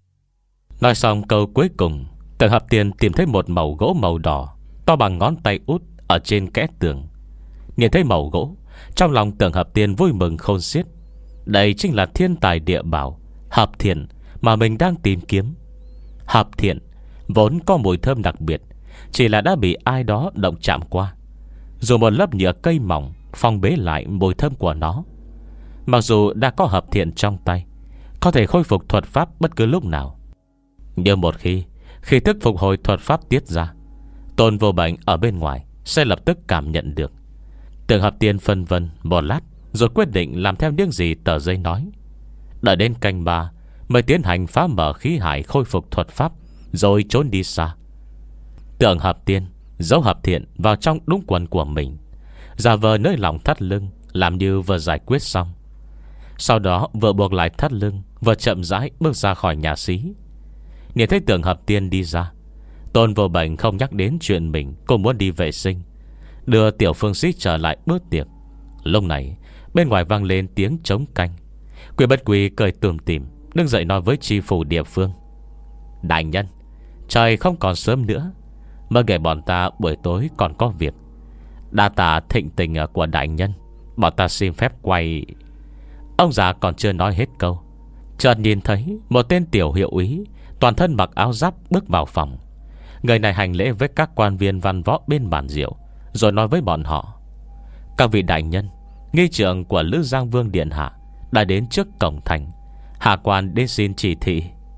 Nói xong câu cuối cùng, Tưởng Hợp Tiên tìm thấy một mẩu gỗ màu đỏ, to bằng ngón tay út, ở trên kẽ tường. Nhìn thấy mẩu gỗ, trong lòng Tưởng Hợp Tiên vui mừng khôn xiết. Đây chính là thiên tài địa bảo Hợp Thiện mà mình đang tìm kiếm. Hợp Thiện vốn có mùi thơm đặc biệt, chỉ là đã bị ai đó động chạm qua, dùng một lớp nhựa cây mỏng phong bế lại mùi thơm của nó. Mặc dù đã có Hợp Thiện trong tay, có thể khôi phục thuật pháp bất cứ lúc nào, nhưng một khi khi thức phục hồi thuật pháp tiết ra, Tôn Vô Bệnh ở bên ngoài sẽ lập tức cảm nhận được. Tưởng Hợp Tiên phân vân một lát, rồi quyết định làm theo những gì tờ giấy nói. Đợi đến canh ba mới tiến hành phá mở khí hải khôi phục thuật pháp, rồi trốn đi xa. Tưởng Hợp Tiên giấu Hợp Thiện vào trong đúng quần của mình, giả vờ nới lòng thắt lưng, làm như vừa giải quyết xong. Sau đó vừa buộc lại thắt lưng, vừa chậm rãi bước ra khỏi nhà xí. Nhìn thấy Tưởng Hợp Tiên đi ra, Tôn Vô Bệnh không nhắc đến chuyện mình cũng muốn đi vệ sinh, đưa tiểu phương sĩ trở lại bữa tiệc. Lúc này Bên ngoài vang lên tiếng trống canh. Quy Bất Quy cười tủm tỉm đứng dậy nói với tri phủ địa phương: Đại nhân, trời không còn sớm nữa, mời nghề bọn ta buổi tối còn có việc. Đa tạ thịnh tình của đại nhân, bọn ta xin phép quay. Ông già còn chưa nói hết câu, chợt nhìn thấy một tên tiểu hiệu úy toàn thân mặc áo giáp bước vào phòng. Người này hành lễ với các quan viên văn võ bên bàn rượu, rồi nói với bọn họ: Các vị đại nhân, nghi trượng của Lữ Giang Vương điện hạ đã đến trước cổng thành, hạ quan đến xin chỉ thị.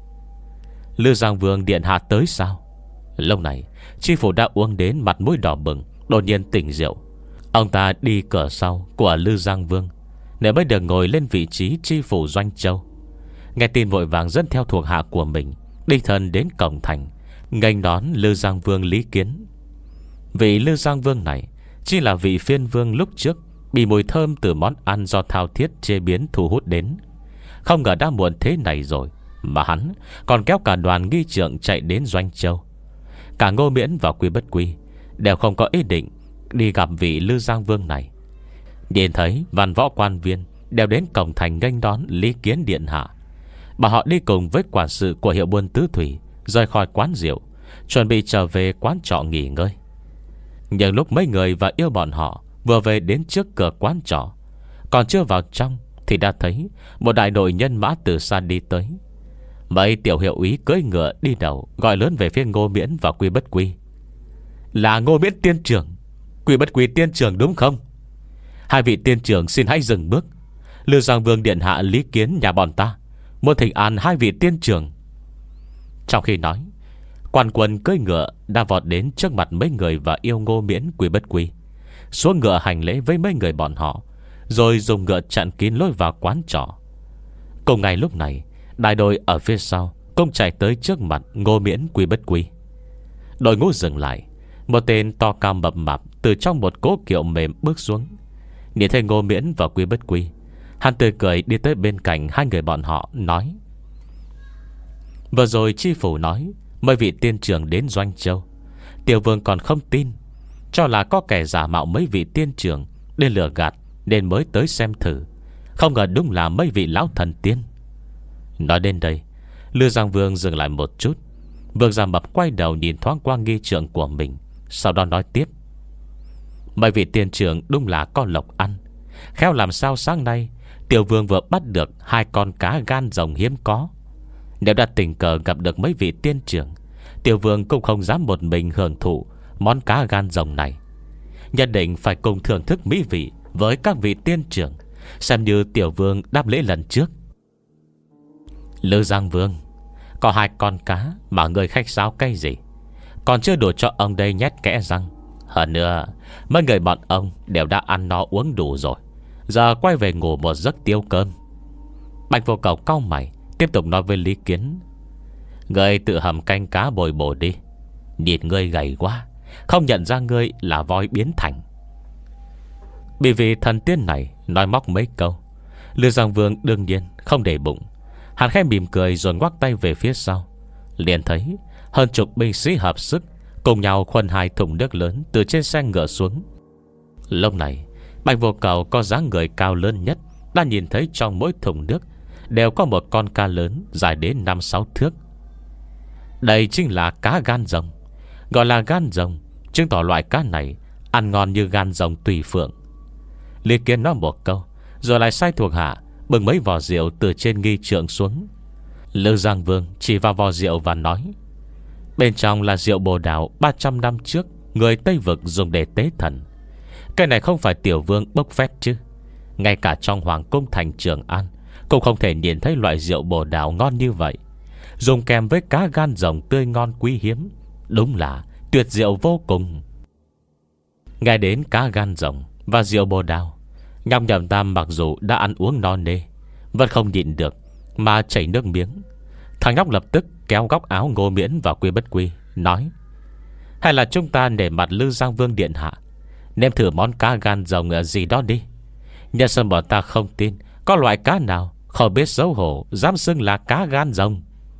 Lữ Giang Vương điện hạ tới sao? Lúc này tri phủ đã uống đến mặt mũi đỏ bừng, đột nhiên tỉnh rượu. Ông ta đi cửa sau của Lữ Giang Vương để mới được ngồi lên vị trí tri phủ Doanh Châu. Nghe tin vội vàng dẫn theo thuộc hạ của mình đi thân đến cổng thành, nghênh đón Lữ Giang Vương Lý Kiến. Vị Lữ Giang Vương này chỉ là vị phiên vương lúc trước bị mùi thơm từ món ăn do Thao Thiết chế biến thu hút đến. Không ngờ đã muộn thế này rồi mà hắn còn kéo cả đoàn nghi trượng chạy đến Doanh Châu. Cả Ngô Miễn và Quy Bất Quy đều không có ý định đi gặp vị Lữ Giang Vương này. Nhìn thấy văn võ quan viên đều đến cổng thành nghênh đón Lý Kiến điện hạ, bà họ đi cùng với quản sự của hiệu buôn Tứ Thủy rời khỏi quán rượu, chuẩn bị trở về quán trọ nghỉ ngơi. Nhưng lúc mấy người và yêu bọn họ vừa về đến trước cửa quán trọ, còn chưa vào trong thì đã thấy một đại đội nhân mã từ xa đi tới. Mấy tiểu hiệu úy cưỡi ngựa đi đầu, gọi lớn về phía Ngô Miễn và Quy Bất Quy: Là Ngô Miễn tiên trưởng, Quy Bất Quy tiên trưởng đúng không? Hai vị tiên trưởng xin hãy dừng bước. Lữ Giang Vương điện hạ Lý Kiến nhà bọn ta muốn thỉnh an hai vị tiên trưởng. Trong khi nói, quan quân cưỡi ngựa đã vọt đến trước mặt mấy người và yêu Ngô Miễn, Quy Bất Quy, xuống ngựa hành lễ với mấy người bọn họ, rồi dùng ngựa chặn kín lối vào quán trọ. Cùng ngày lúc này, đại đội ở phía sau cũng chạy tới trước mặt Ngô Miễn, Quy Bất Quy. Đội ngũ dừng lại. Một tên to cao mập mạp từ trong một cố kiệu mềm bước xuống. Nhìn thấy Ngô Miễn và Quy Bất Quy, hắn tươi cười đi tới bên cạnh hai người bọn họ, nói: Vừa rồi tri phủ nói mời vị tiên trưởng đến Doanh Châu, tiểu vương còn không tin, cho là có kẻ giả mạo mấy vị tiên trưởng để lừa gạt, nên mới tới xem thử. Không ngờ đúng là mấy vị lão thần tiên. Nói đến đây, Lữ Giang Vương dừng lại một chút. Vương Gia Mập quay đầu nhìn thoáng qua nghi trượng của mình, sau đó nói tiếp: Mấy vị tiên trưởng đúng là có lộc ăn. Khéo làm sao sáng nay tiểu vương vừa bắt được hai con cá gan rồng hiếm có. Nếu đã tình cờ gặp được mấy vị tiên trưởng, tiểu vương cũng không dám một mình hưởng thụ món cá gan rồng này. Nhất định phải cùng thưởng thức mỹ vị với các vị tiên trưởng, xem như tiểu vương đáp lễ lần trước. Lữ Giang Vương, có hai con cá mà người khách sáo cái gì? Còn chưa đủ cho ông đây nhét kẽ răng. Hơn nữa, mấy người bọn ông đều đã ăn no uống đủ rồi, giờ quay về ngủ một giấc tiêu cơm. Bạch Vô Cầu cau mày, tiếp tục nói với Lý Kiến: Ngươi tự hầm canh cá bồi bổ đi. Nhìn ngươi gầy quá, không nhận ra ngươi là voi biến thành. Bị vị thần tiên này nói móc mấy câu, Lữ Giang Vương đương nhiên không để bụng. Hắn khẽ mỉm cười rồi ngoắc tay về phía sau. Liền thấy hơn chục binh sĩ hợp sức cùng nhau khuân hai thùng nước lớn từ trên xe ngựa xuống. Lúc này, Bạch Vô Cầu có dáng người cao lớn nhất đã nhìn thấy trong mỗi thùng nước đều có một con cá lớn dài đến năm sáu thước. Đây chính là cá gan rồng. Gọi là gan rồng chứng tỏ loại cá này ăn ngon như gan rồng tùy phượng. Lý Kiến nói một câu, rồi lại sai thuộc hạ bưng mấy vò rượu từ trên nghi trượng xuống. Lữ Giang Vương chỉ vào vò rượu và nói: Bên trong là rượu bồ đào ba trăm năm trước người Tây Vực dùng để tế thần. Cái này không phải tiểu vương bốc phét chứ? Ngay cả trong hoàng cung thành Trường An cũng không thể nhìn thấy loại rượu bồ đào ngon như vậy, dùng kèm với cá gan rồng tươi ngon quý hiếm. Đúng là tuyệt diệu vô cùng. Nghe đến cá gan rồng và rượu bồ đào, Nhọc Nhậm Tam mặc dù đã ăn uống no nê, vẫn không nhịn được mà chảy nước miếng. Thằng nhóc lập tức kéo góc áo Ngô Miễn và Quy Bất Quy, nói: Hay là chúng ta để mặt Lữ Giang Vương điện hạ nếm thử món cá gan rồng gì đó đi. Nhân sân bọn ta không tin có loại cá nào không biết xấu hổ dám xưng là cá gan rồng.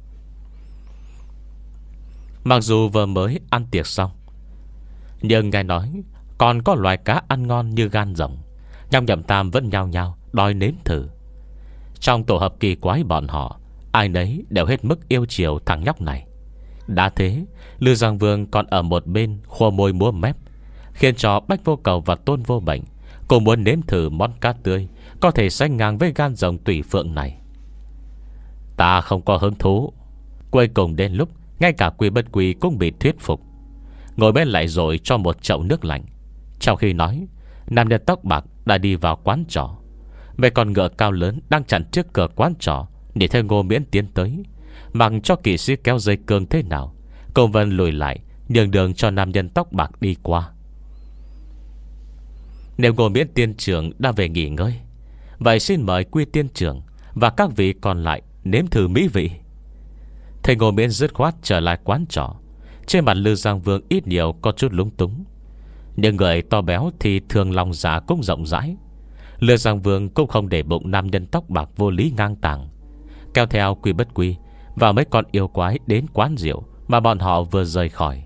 Mặc dù vừa mới ăn tiệc xong, nhưng nghe nói còn có loại cá ăn ngon như gan rồng, Nhâm Nhậm Tam vẫn nhao nhao đòi nếm thử. Trong tổ hợp kỳ quái bọn họ, ai nấy đều hết mức yêu chiều thằng nhóc này. Đã thế, Lư Giang Vương còn ở một bên khô môi múa mép, khiến cho Bách Vô Cầu và Tôn Vô Bệnh cũng muốn nếm thử món cá tươi có thể sánh ngang với gan rồng tùy phượng này. Ta không có hứng thú. Cuối cùng đến lúc ngay cả Quy Bất Quy cũng bị thuyết phục, ngồi bên lại rồi cho một chậu nước lạnh. Trong khi nói, nam nhân tóc bạc đã đi vào quán trọ. Về con ngựa cao lớn đang chặn trước cửa quán trọ nhìn thấy Ngô Miễn tiến tới, mặc cho kỵ sĩ kéo dây cương thế nào, Công Vân lùi lại nhường đường cho nam nhân tóc bạc đi qua. Nếu Ngô Miễn tiên trưởng đã về nghỉ ngơi, vậy xin mời Quy tiên trưởng và các vị còn lại nếm thử mỹ vị. Thầy Ngô Miễn dứt khoát trở lại quán trọ. Trên mặt Lư Giang Vương ít nhiều có chút lúng túng. Nhưng người to béo thì thường lòng dạ cũng rộng rãi. Lư Giang Vương cũng không để bụng nam nhân tóc bạc vô lý ngang tàng, kéo theo Quy Bất Quy và mấy con yêu quái đến quán rượu mà bọn họ vừa rời khỏi.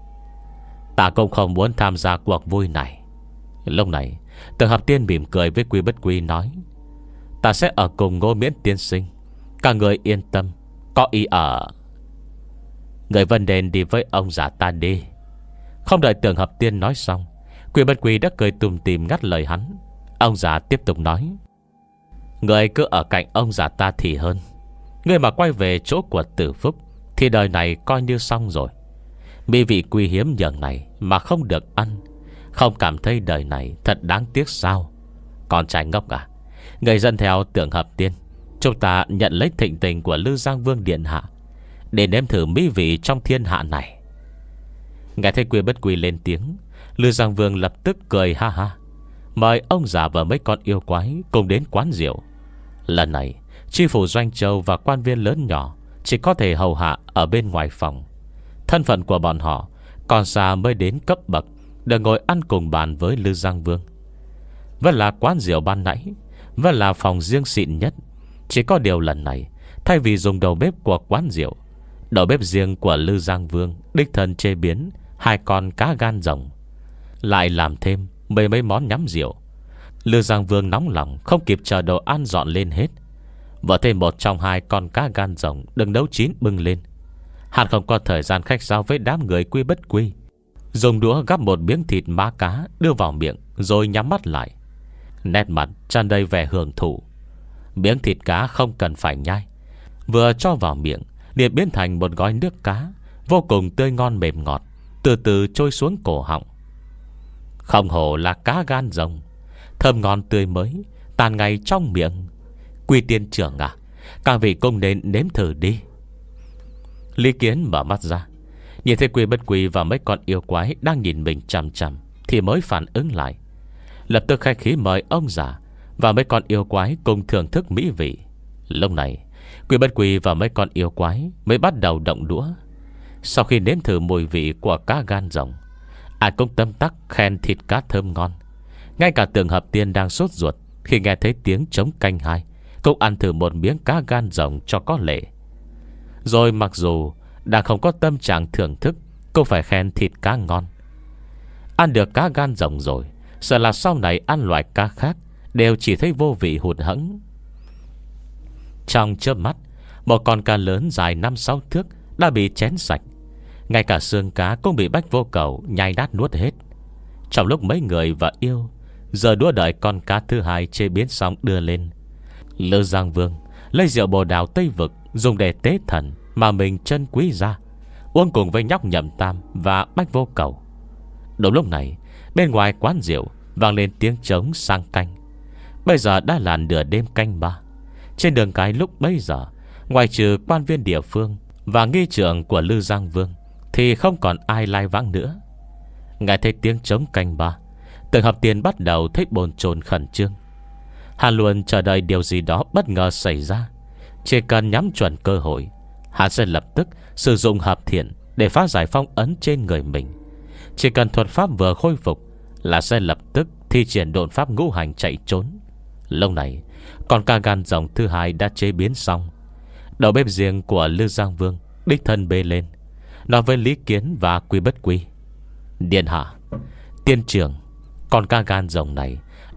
Ta cũng không muốn tham gia cuộc vui này. Lúc này Tưởng Hợp Tiên mỉm cười với Quy Bất Quy nói: Ta sẽ ở cùng Ngô Miễn tiên sinh, cả người yên tâm, có ý ở. Người Vân Đền đi với ông già ta đi. Không đợi Tưởng Hợp Tiên nói xong, Quy Bất Quy đã cười tùm tìm ngắt lời hắn. Ông già tiếp tục nói: Người cứ ở cạnh ông già ta thì hơn. Người mà quay về chỗ của Tử Phúc thì đời này coi như xong rồi. Mỹ vị quý hiếm nhường này mà không được ăn, không cảm thấy đời này thật đáng tiếc sao? Con trai ngốc à, người dân theo Tưởng Hợp Tiên, chúng ta nhận lấy thịnh tình của Lư Giang Vương điện hạ để nếm thử mỹ vị trong thiên hạ này. Nghe thấy Quy Bất Quy lên tiếng, Lư Giang Vương lập tức cười ha ha, mời ông già và mấy con yêu quái cùng đến quán rượu. Lần này chi phủ Doanh Châu và quan viên lớn nhỏ chỉ có thể hầu hạ ở bên ngoài phòng. Thân phận của bọn họ còn xa mới đến cấp bậc để ngồi ăn cùng bàn với Lư Giang Vương. Vẫn là quán rượu ban nãy, vẫn là phòng riêng xịn nhất. Chỉ có điều lần này, thay vì dùng đầu bếp của quán rượu, đầu bếp riêng của Lư Giang Vương đích thân chế biến hai con cá gan rồng, lại làm thêm mấy mấy món nhắm rượu. Lư Giang Vương nóng lòng không kịp chờ đồ ăn dọn lên hết, vợ thêm một trong hai con cá gan rồng đừng nấu chín bưng lên. Hắn không có thời gian khách sáo với đám người Quy Bất Quy, dùng đũa gắp một miếng thịt má cá đưa vào miệng rồi nhắm mắt lại, nét mặt tràn đầy vẻ hưởng thụ. Miếng thịt cá không cần phải nhai, vừa cho vào miệng liền biến thành một gói nước cá vô cùng tươi ngon mềm ngọt, từ từ trôi xuống cổ họng. Không hổ là cá gan rồng, thơm ngon tươi mới, tàn ngay trong miệng. Quy tiên trưởng à, các vị cũng nên nếm thử đi. Lý Kiến mở mắt ra, nhìn thấy Quy Bất Quy và mấy con yêu quái đang nhìn mình chằm chằm thì mới phản ứng lại, lập tức khách khí mời ông già và mấy con yêu quái cùng thưởng thức mỹ vị. Lúc này Quy Bất Quy và mấy con yêu quái mới bắt đầu động đũa. Sau khi nếm thử mùi vị của cá gan rồng, ai cũng tâm tắc khen thịt cá thơm ngon. Ngay cả Tưởng Hợp Tiên đang sốt ruột khi nghe thấy tiếng trống canh hai cũng ăn thử một miếng cá gan rồng cho có lệ. Rồi mặc dù đang không có tâm trạng thưởng thức, cũng phải khen thịt cá ngon. Ăn được cá gan rồng rồi, sợ là sau này ăn loại cá khác đều chỉ thấy vô vị hụt hẫng. Trong chớp mắt, một con cá lớn dài năm sáu thước đã bị chén sạch. Ngay cả xương cá cũng bị Bách Vô Cầu nhai nát nuốt hết. Trong lúc mấy người và yêu giờ đũa đợi con cá thứ hai chế biến xong đưa lên, Lư Giang Vương lấy rượu bồ đào Tây Vực dùng để tế thần mà mình trân quý ra, uống cùng với nhóc Nhậm Tam và Bách Vô Cầu. Đúng lúc này, bên ngoài quán rượu vang lên tiếng trống sang canh. Bây giờ đã là nửa đêm canh ba. Trên đường cái lúc bấy giờ, ngoài trừ quan viên địa phương và nghi trưởng của Lư Giang Vương thì không còn ai lai vãng nữa. Nghe thấy tiếng trống canh ba, Tưởng Hợp Tiên bắt đầu thấy bồn chồn khẩn trương. Hắn luôn chờ đợi điều gì đó bất ngờ xảy ra. Chỉ cần nhắm chuẩn cơ hội, hắn sẽ lập tức sử dụng hợp thiện để phá giải phong ấn trên người mình. Chỉ cần thuật pháp vừa khôi phục là sẽ lập tức thi triển độn pháp ngũ hành chạy trốn. Lúc này còn cá gan rồng thứ hai đã chế biến xong. Đầu bếp riêng của Lư Giang Vương đích thân bê lên, nói với Lý Kiến và Quy Bất Quy: Điện hạ, tiên trưởng, con cá gan rồng này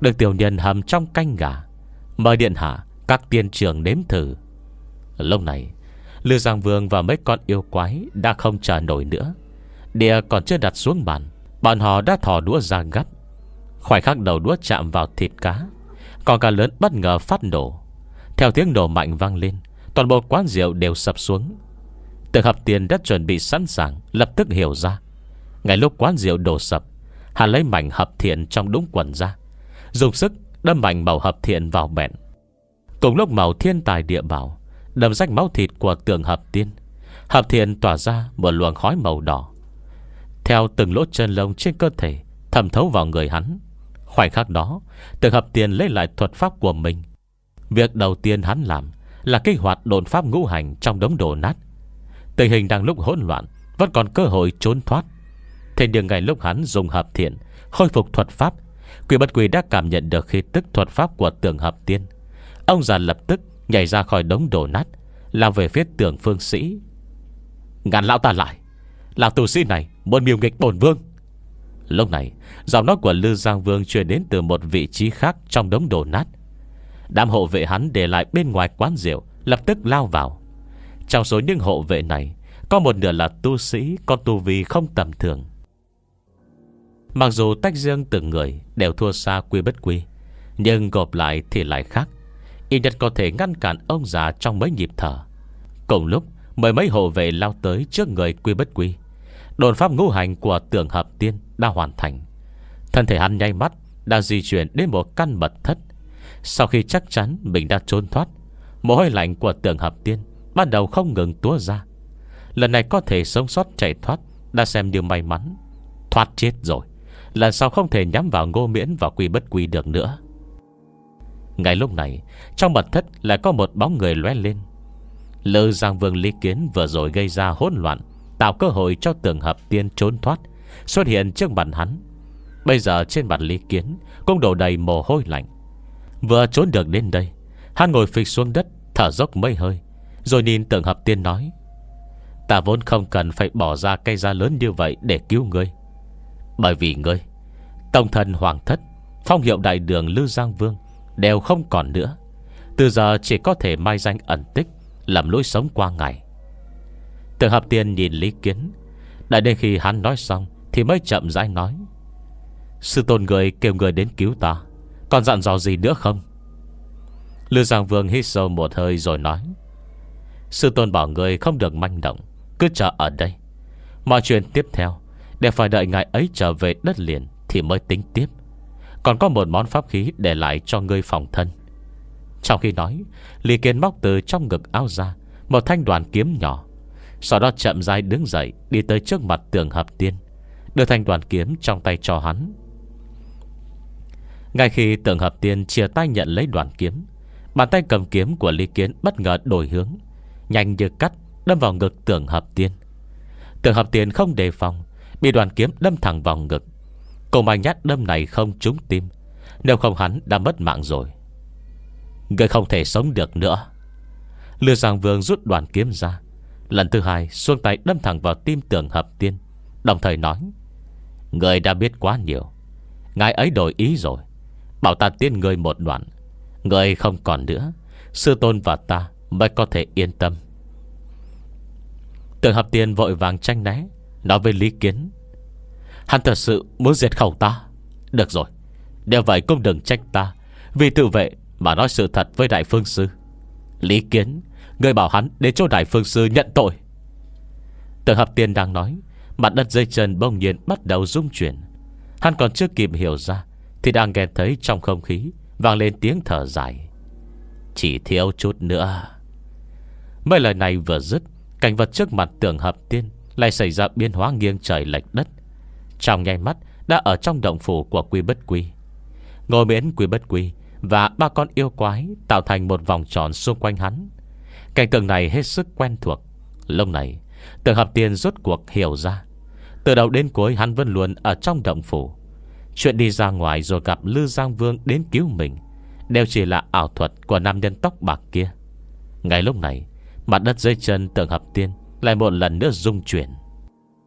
Được tiểu nhân hầm trong canh gà, mời điện hạ các tiên trưởng nếm thử. Lúc này Lư Giang Vương và mấy con yêu quái đã không chờ nổi nữa. Đĩa còn chưa đặt xuống bàn, bọn họ đã thò đũa ra gắp. Khoảnh khắc đầu đũa chạm vào thịt cá, con cá lớn bất ngờ phát nổ. Theo tiếng nổ mạnh vang lên, toàn bộ quán rượu đều sập xuống. Tưởng Hợp Tiên đã chuẩn bị sẵn sàng, lập tức hiểu ra. Ngay lúc quán rượu đổ sập, hắn lấy mảnh hợp thiện trong đũng quần ra, dùng sức đâm mảnh màu hợp thiện vào bẹn. Cùng lúc màu thiên tài địa bảo đâm rách máu thịt của Tưởng Hợp Tiên, hợp thiện tỏa ra một luồng khói màu đỏ, theo từng lỗ chân lông trên cơ thể thẩm thấu vào người hắn. Khoảnh khắc đó, Tưởng Hợp Tiên lấy lại thuật pháp của mình. Việc đầu tiên hắn làm là kích hoạt độn pháp ngũ hành trong đống đổ nát. Tình hình đang lúc hỗn loạn, vẫn còn cơ hội trốn thoát. Thế nhưng ngay lúc hắn dùng hợp thiện khôi phục thuật pháp, Quy Bất Quy đã cảm nhận được khí tức thuật pháp của Tưởng Hợp Tiên. Ông già lập tức nhảy ra khỏi đống đổ nát, lao về phía Tưởng Phương Sĩ. Ngăn lão ta lại, lão tù sĩ này muốn miêu nghịch bổn vương. Lúc này giọng nói của Lư Giang Vương truyền đến từ một vị trí khác trong đống đổ nát. Đám hộ vệ hắn để lại bên ngoài quán rượu lập tức lao vào. Trong số những hộ vệ này, có một nửa là tu sĩ có tu vi không tầm thường. Mặc dù tách riêng từng người đều thua xa Quy Bất Quy, nhưng gộp lại thì lại khác. Ít nhất có thể ngăn cản ông già trong mấy nhịp thở. Cùng lúc mười mấy hộ vệ lao tới trước người Quy Bất Quy. Đồn pháp ngũ hành của Tưởng Hợp Tiên đã hoàn thành. Thân thể hắn nháy mắt đã di chuyển đến một căn mật thất. Sau khi chắc chắn mình đã trốn thoát, mồ hôi lạnh của Tưởng Hợp Tiên bắt đầu không ngừng túa ra. Lần này có thể sống sót chạy thoát đã xem như may mắn. Thoát chết rồi, lần sau không thể nhắm vào Ngô Miễn và Quy Bất Quy được nữa. Ngay lúc này, trong mật thất lại có một bóng người lóe lên. Lư Giang Vương Lý Kiến vừa rồi gây ra hỗn loạn, tạo cơ hội cho Tưởng Hợp Tiên trốn thoát, xuất hiện trước mặt hắn. Bây giờ trên mặt Lý Kiến cũng đổ đầy mồ hôi lạnh. Vừa trốn được đến đây, hắn ngồi phịch xuống đất, thở dốc mấy hơi, rồi nhìn Tưởng Hợp Tiên nói: Ta vốn không cần phải bỏ ra cây giá lớn như vậy để cứu ngươi. Bởi vì ngươi, tông thần hoàng thất, phong hiệu đại đường Lư Giang Vương đều không còn nữa. Từ giờ chỉ có thể mai danh ẩn tích, làm lối sống qua ngày. Tưởng Hợp Tiên nhìn Lý Kiến, đợi đến khi hắn nói xong thì mới chậm rãi nói: Sư tôn người kêu người đến cứu ta, còn dặn dò gì nữa không? Lư Giang Vương hít sâu một hơi rồi nói: Sư tôn bảo người không được manh động, cứ chờ ở đây. Mọi chuyện tiếp theo đều phải đợi ngài ấy trở về đất liền thì mới tính tiếp. Còn có một món pháp khí để lại cho ngươi phòng thân. Trong khi nói, Lý Kiến móc từ trong ngực áo ra một thanh đoàn kiếm nhỏ. Sau đó chậm rãi đứng dậy, đi tới trước mặt Tưởng Hợp Tiên, đưa thanh đoàn kiếm trong tay cho hắn. Ngay khi Tưởng Hợp Tiên chia tay nhận lấy đoàn kiếm, bàn tay cầm kiếm của Lý Kiến bất ngờ đổi hướng, nhanh như cắt đâm vào ngực Tưởng Hợp Tiên. Tưởng Hợp Tiên không đề phòng, bị đoàn kiếm đâm thẳng vào ngực. Cùng mà nhát đâm này không trúng tim, nếu không hắn đã mất mạng rồi. Ngươi không thể sống được nữa. Lư Giang Vương rút đoàn kiếm ra, lần thứ hai xuông tay đâm thẳng vào tim Tưởng Hợp Tiên, đồng thời nói: Ngươi đã biết quá nhiều. Ngài ấy đổi ý rồi, bảo ta tiên ngươi một đoạn. Ngươi không còn nữa, sư tôn và ta mới có thể yên tâm. Tưởng Hợp Tiên vội vàng tranh né, nói với Lý Kiến: Hắn thật sự muốn diệt khẩu ta. Được rồi, nếu vậy cũng đừng trách ta vì tự vệ mà nói sự thật với Đại Phương Sư. Lý Kiến, ngươi bảo hắn đến chỗ Đại Phương Sư nhận tội. Tưởng Hợp Tiên đang nói, mặt đất dưới chân bỗng nhiên bắt đầu rung chuyển. Hắn còn chưa kịp hiểu ra thì đang nghe thấy trong không khí vang lên tiếng thở dài: Chỉ thiếu chút nữa. Mấy lời này vừa dứt, cảnh vật trước mặt Tưởng Hợp Tiên lại xảy ra biến hóa nghiêng trời lệch đất. Trong nháy mắt đã ở trong động phủ của Quy Bất Quy. Ngô Miễn, Quy Bất Quy và ba con yêu quái tạo thành một vòng tròn xung quanh hắn. Cảnh tượng này hết sức quen thuộc. Lúc này Tưởng Hợp Tiên rốt cuộc hiểu ra, từ đầu đến cuối hắn vẫn luôn ở trong động phủ. Chuyện đi ra ngoài rồi gặp Lư Giang Vương đến cứu mình đều chỉ là ảo thuật của nam nhân tóc bạc kia. Ngay lúc này, mặt đất dưới chân Tưởng Hợp Tiên lại một lần nữa rung chuyển.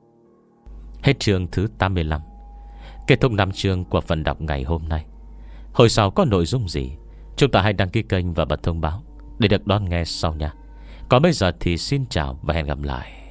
Hết chương thứ tám mươi lăm. Kết thúc năm chương của phần đọc ngày hôm nay. Hồi sau có nội dung gì, chúng ta hãy đăng ký kênh và bật thông báo để được đón nghe sau nha. Còn bây giờ thì xin chào và hẹn gặp lại.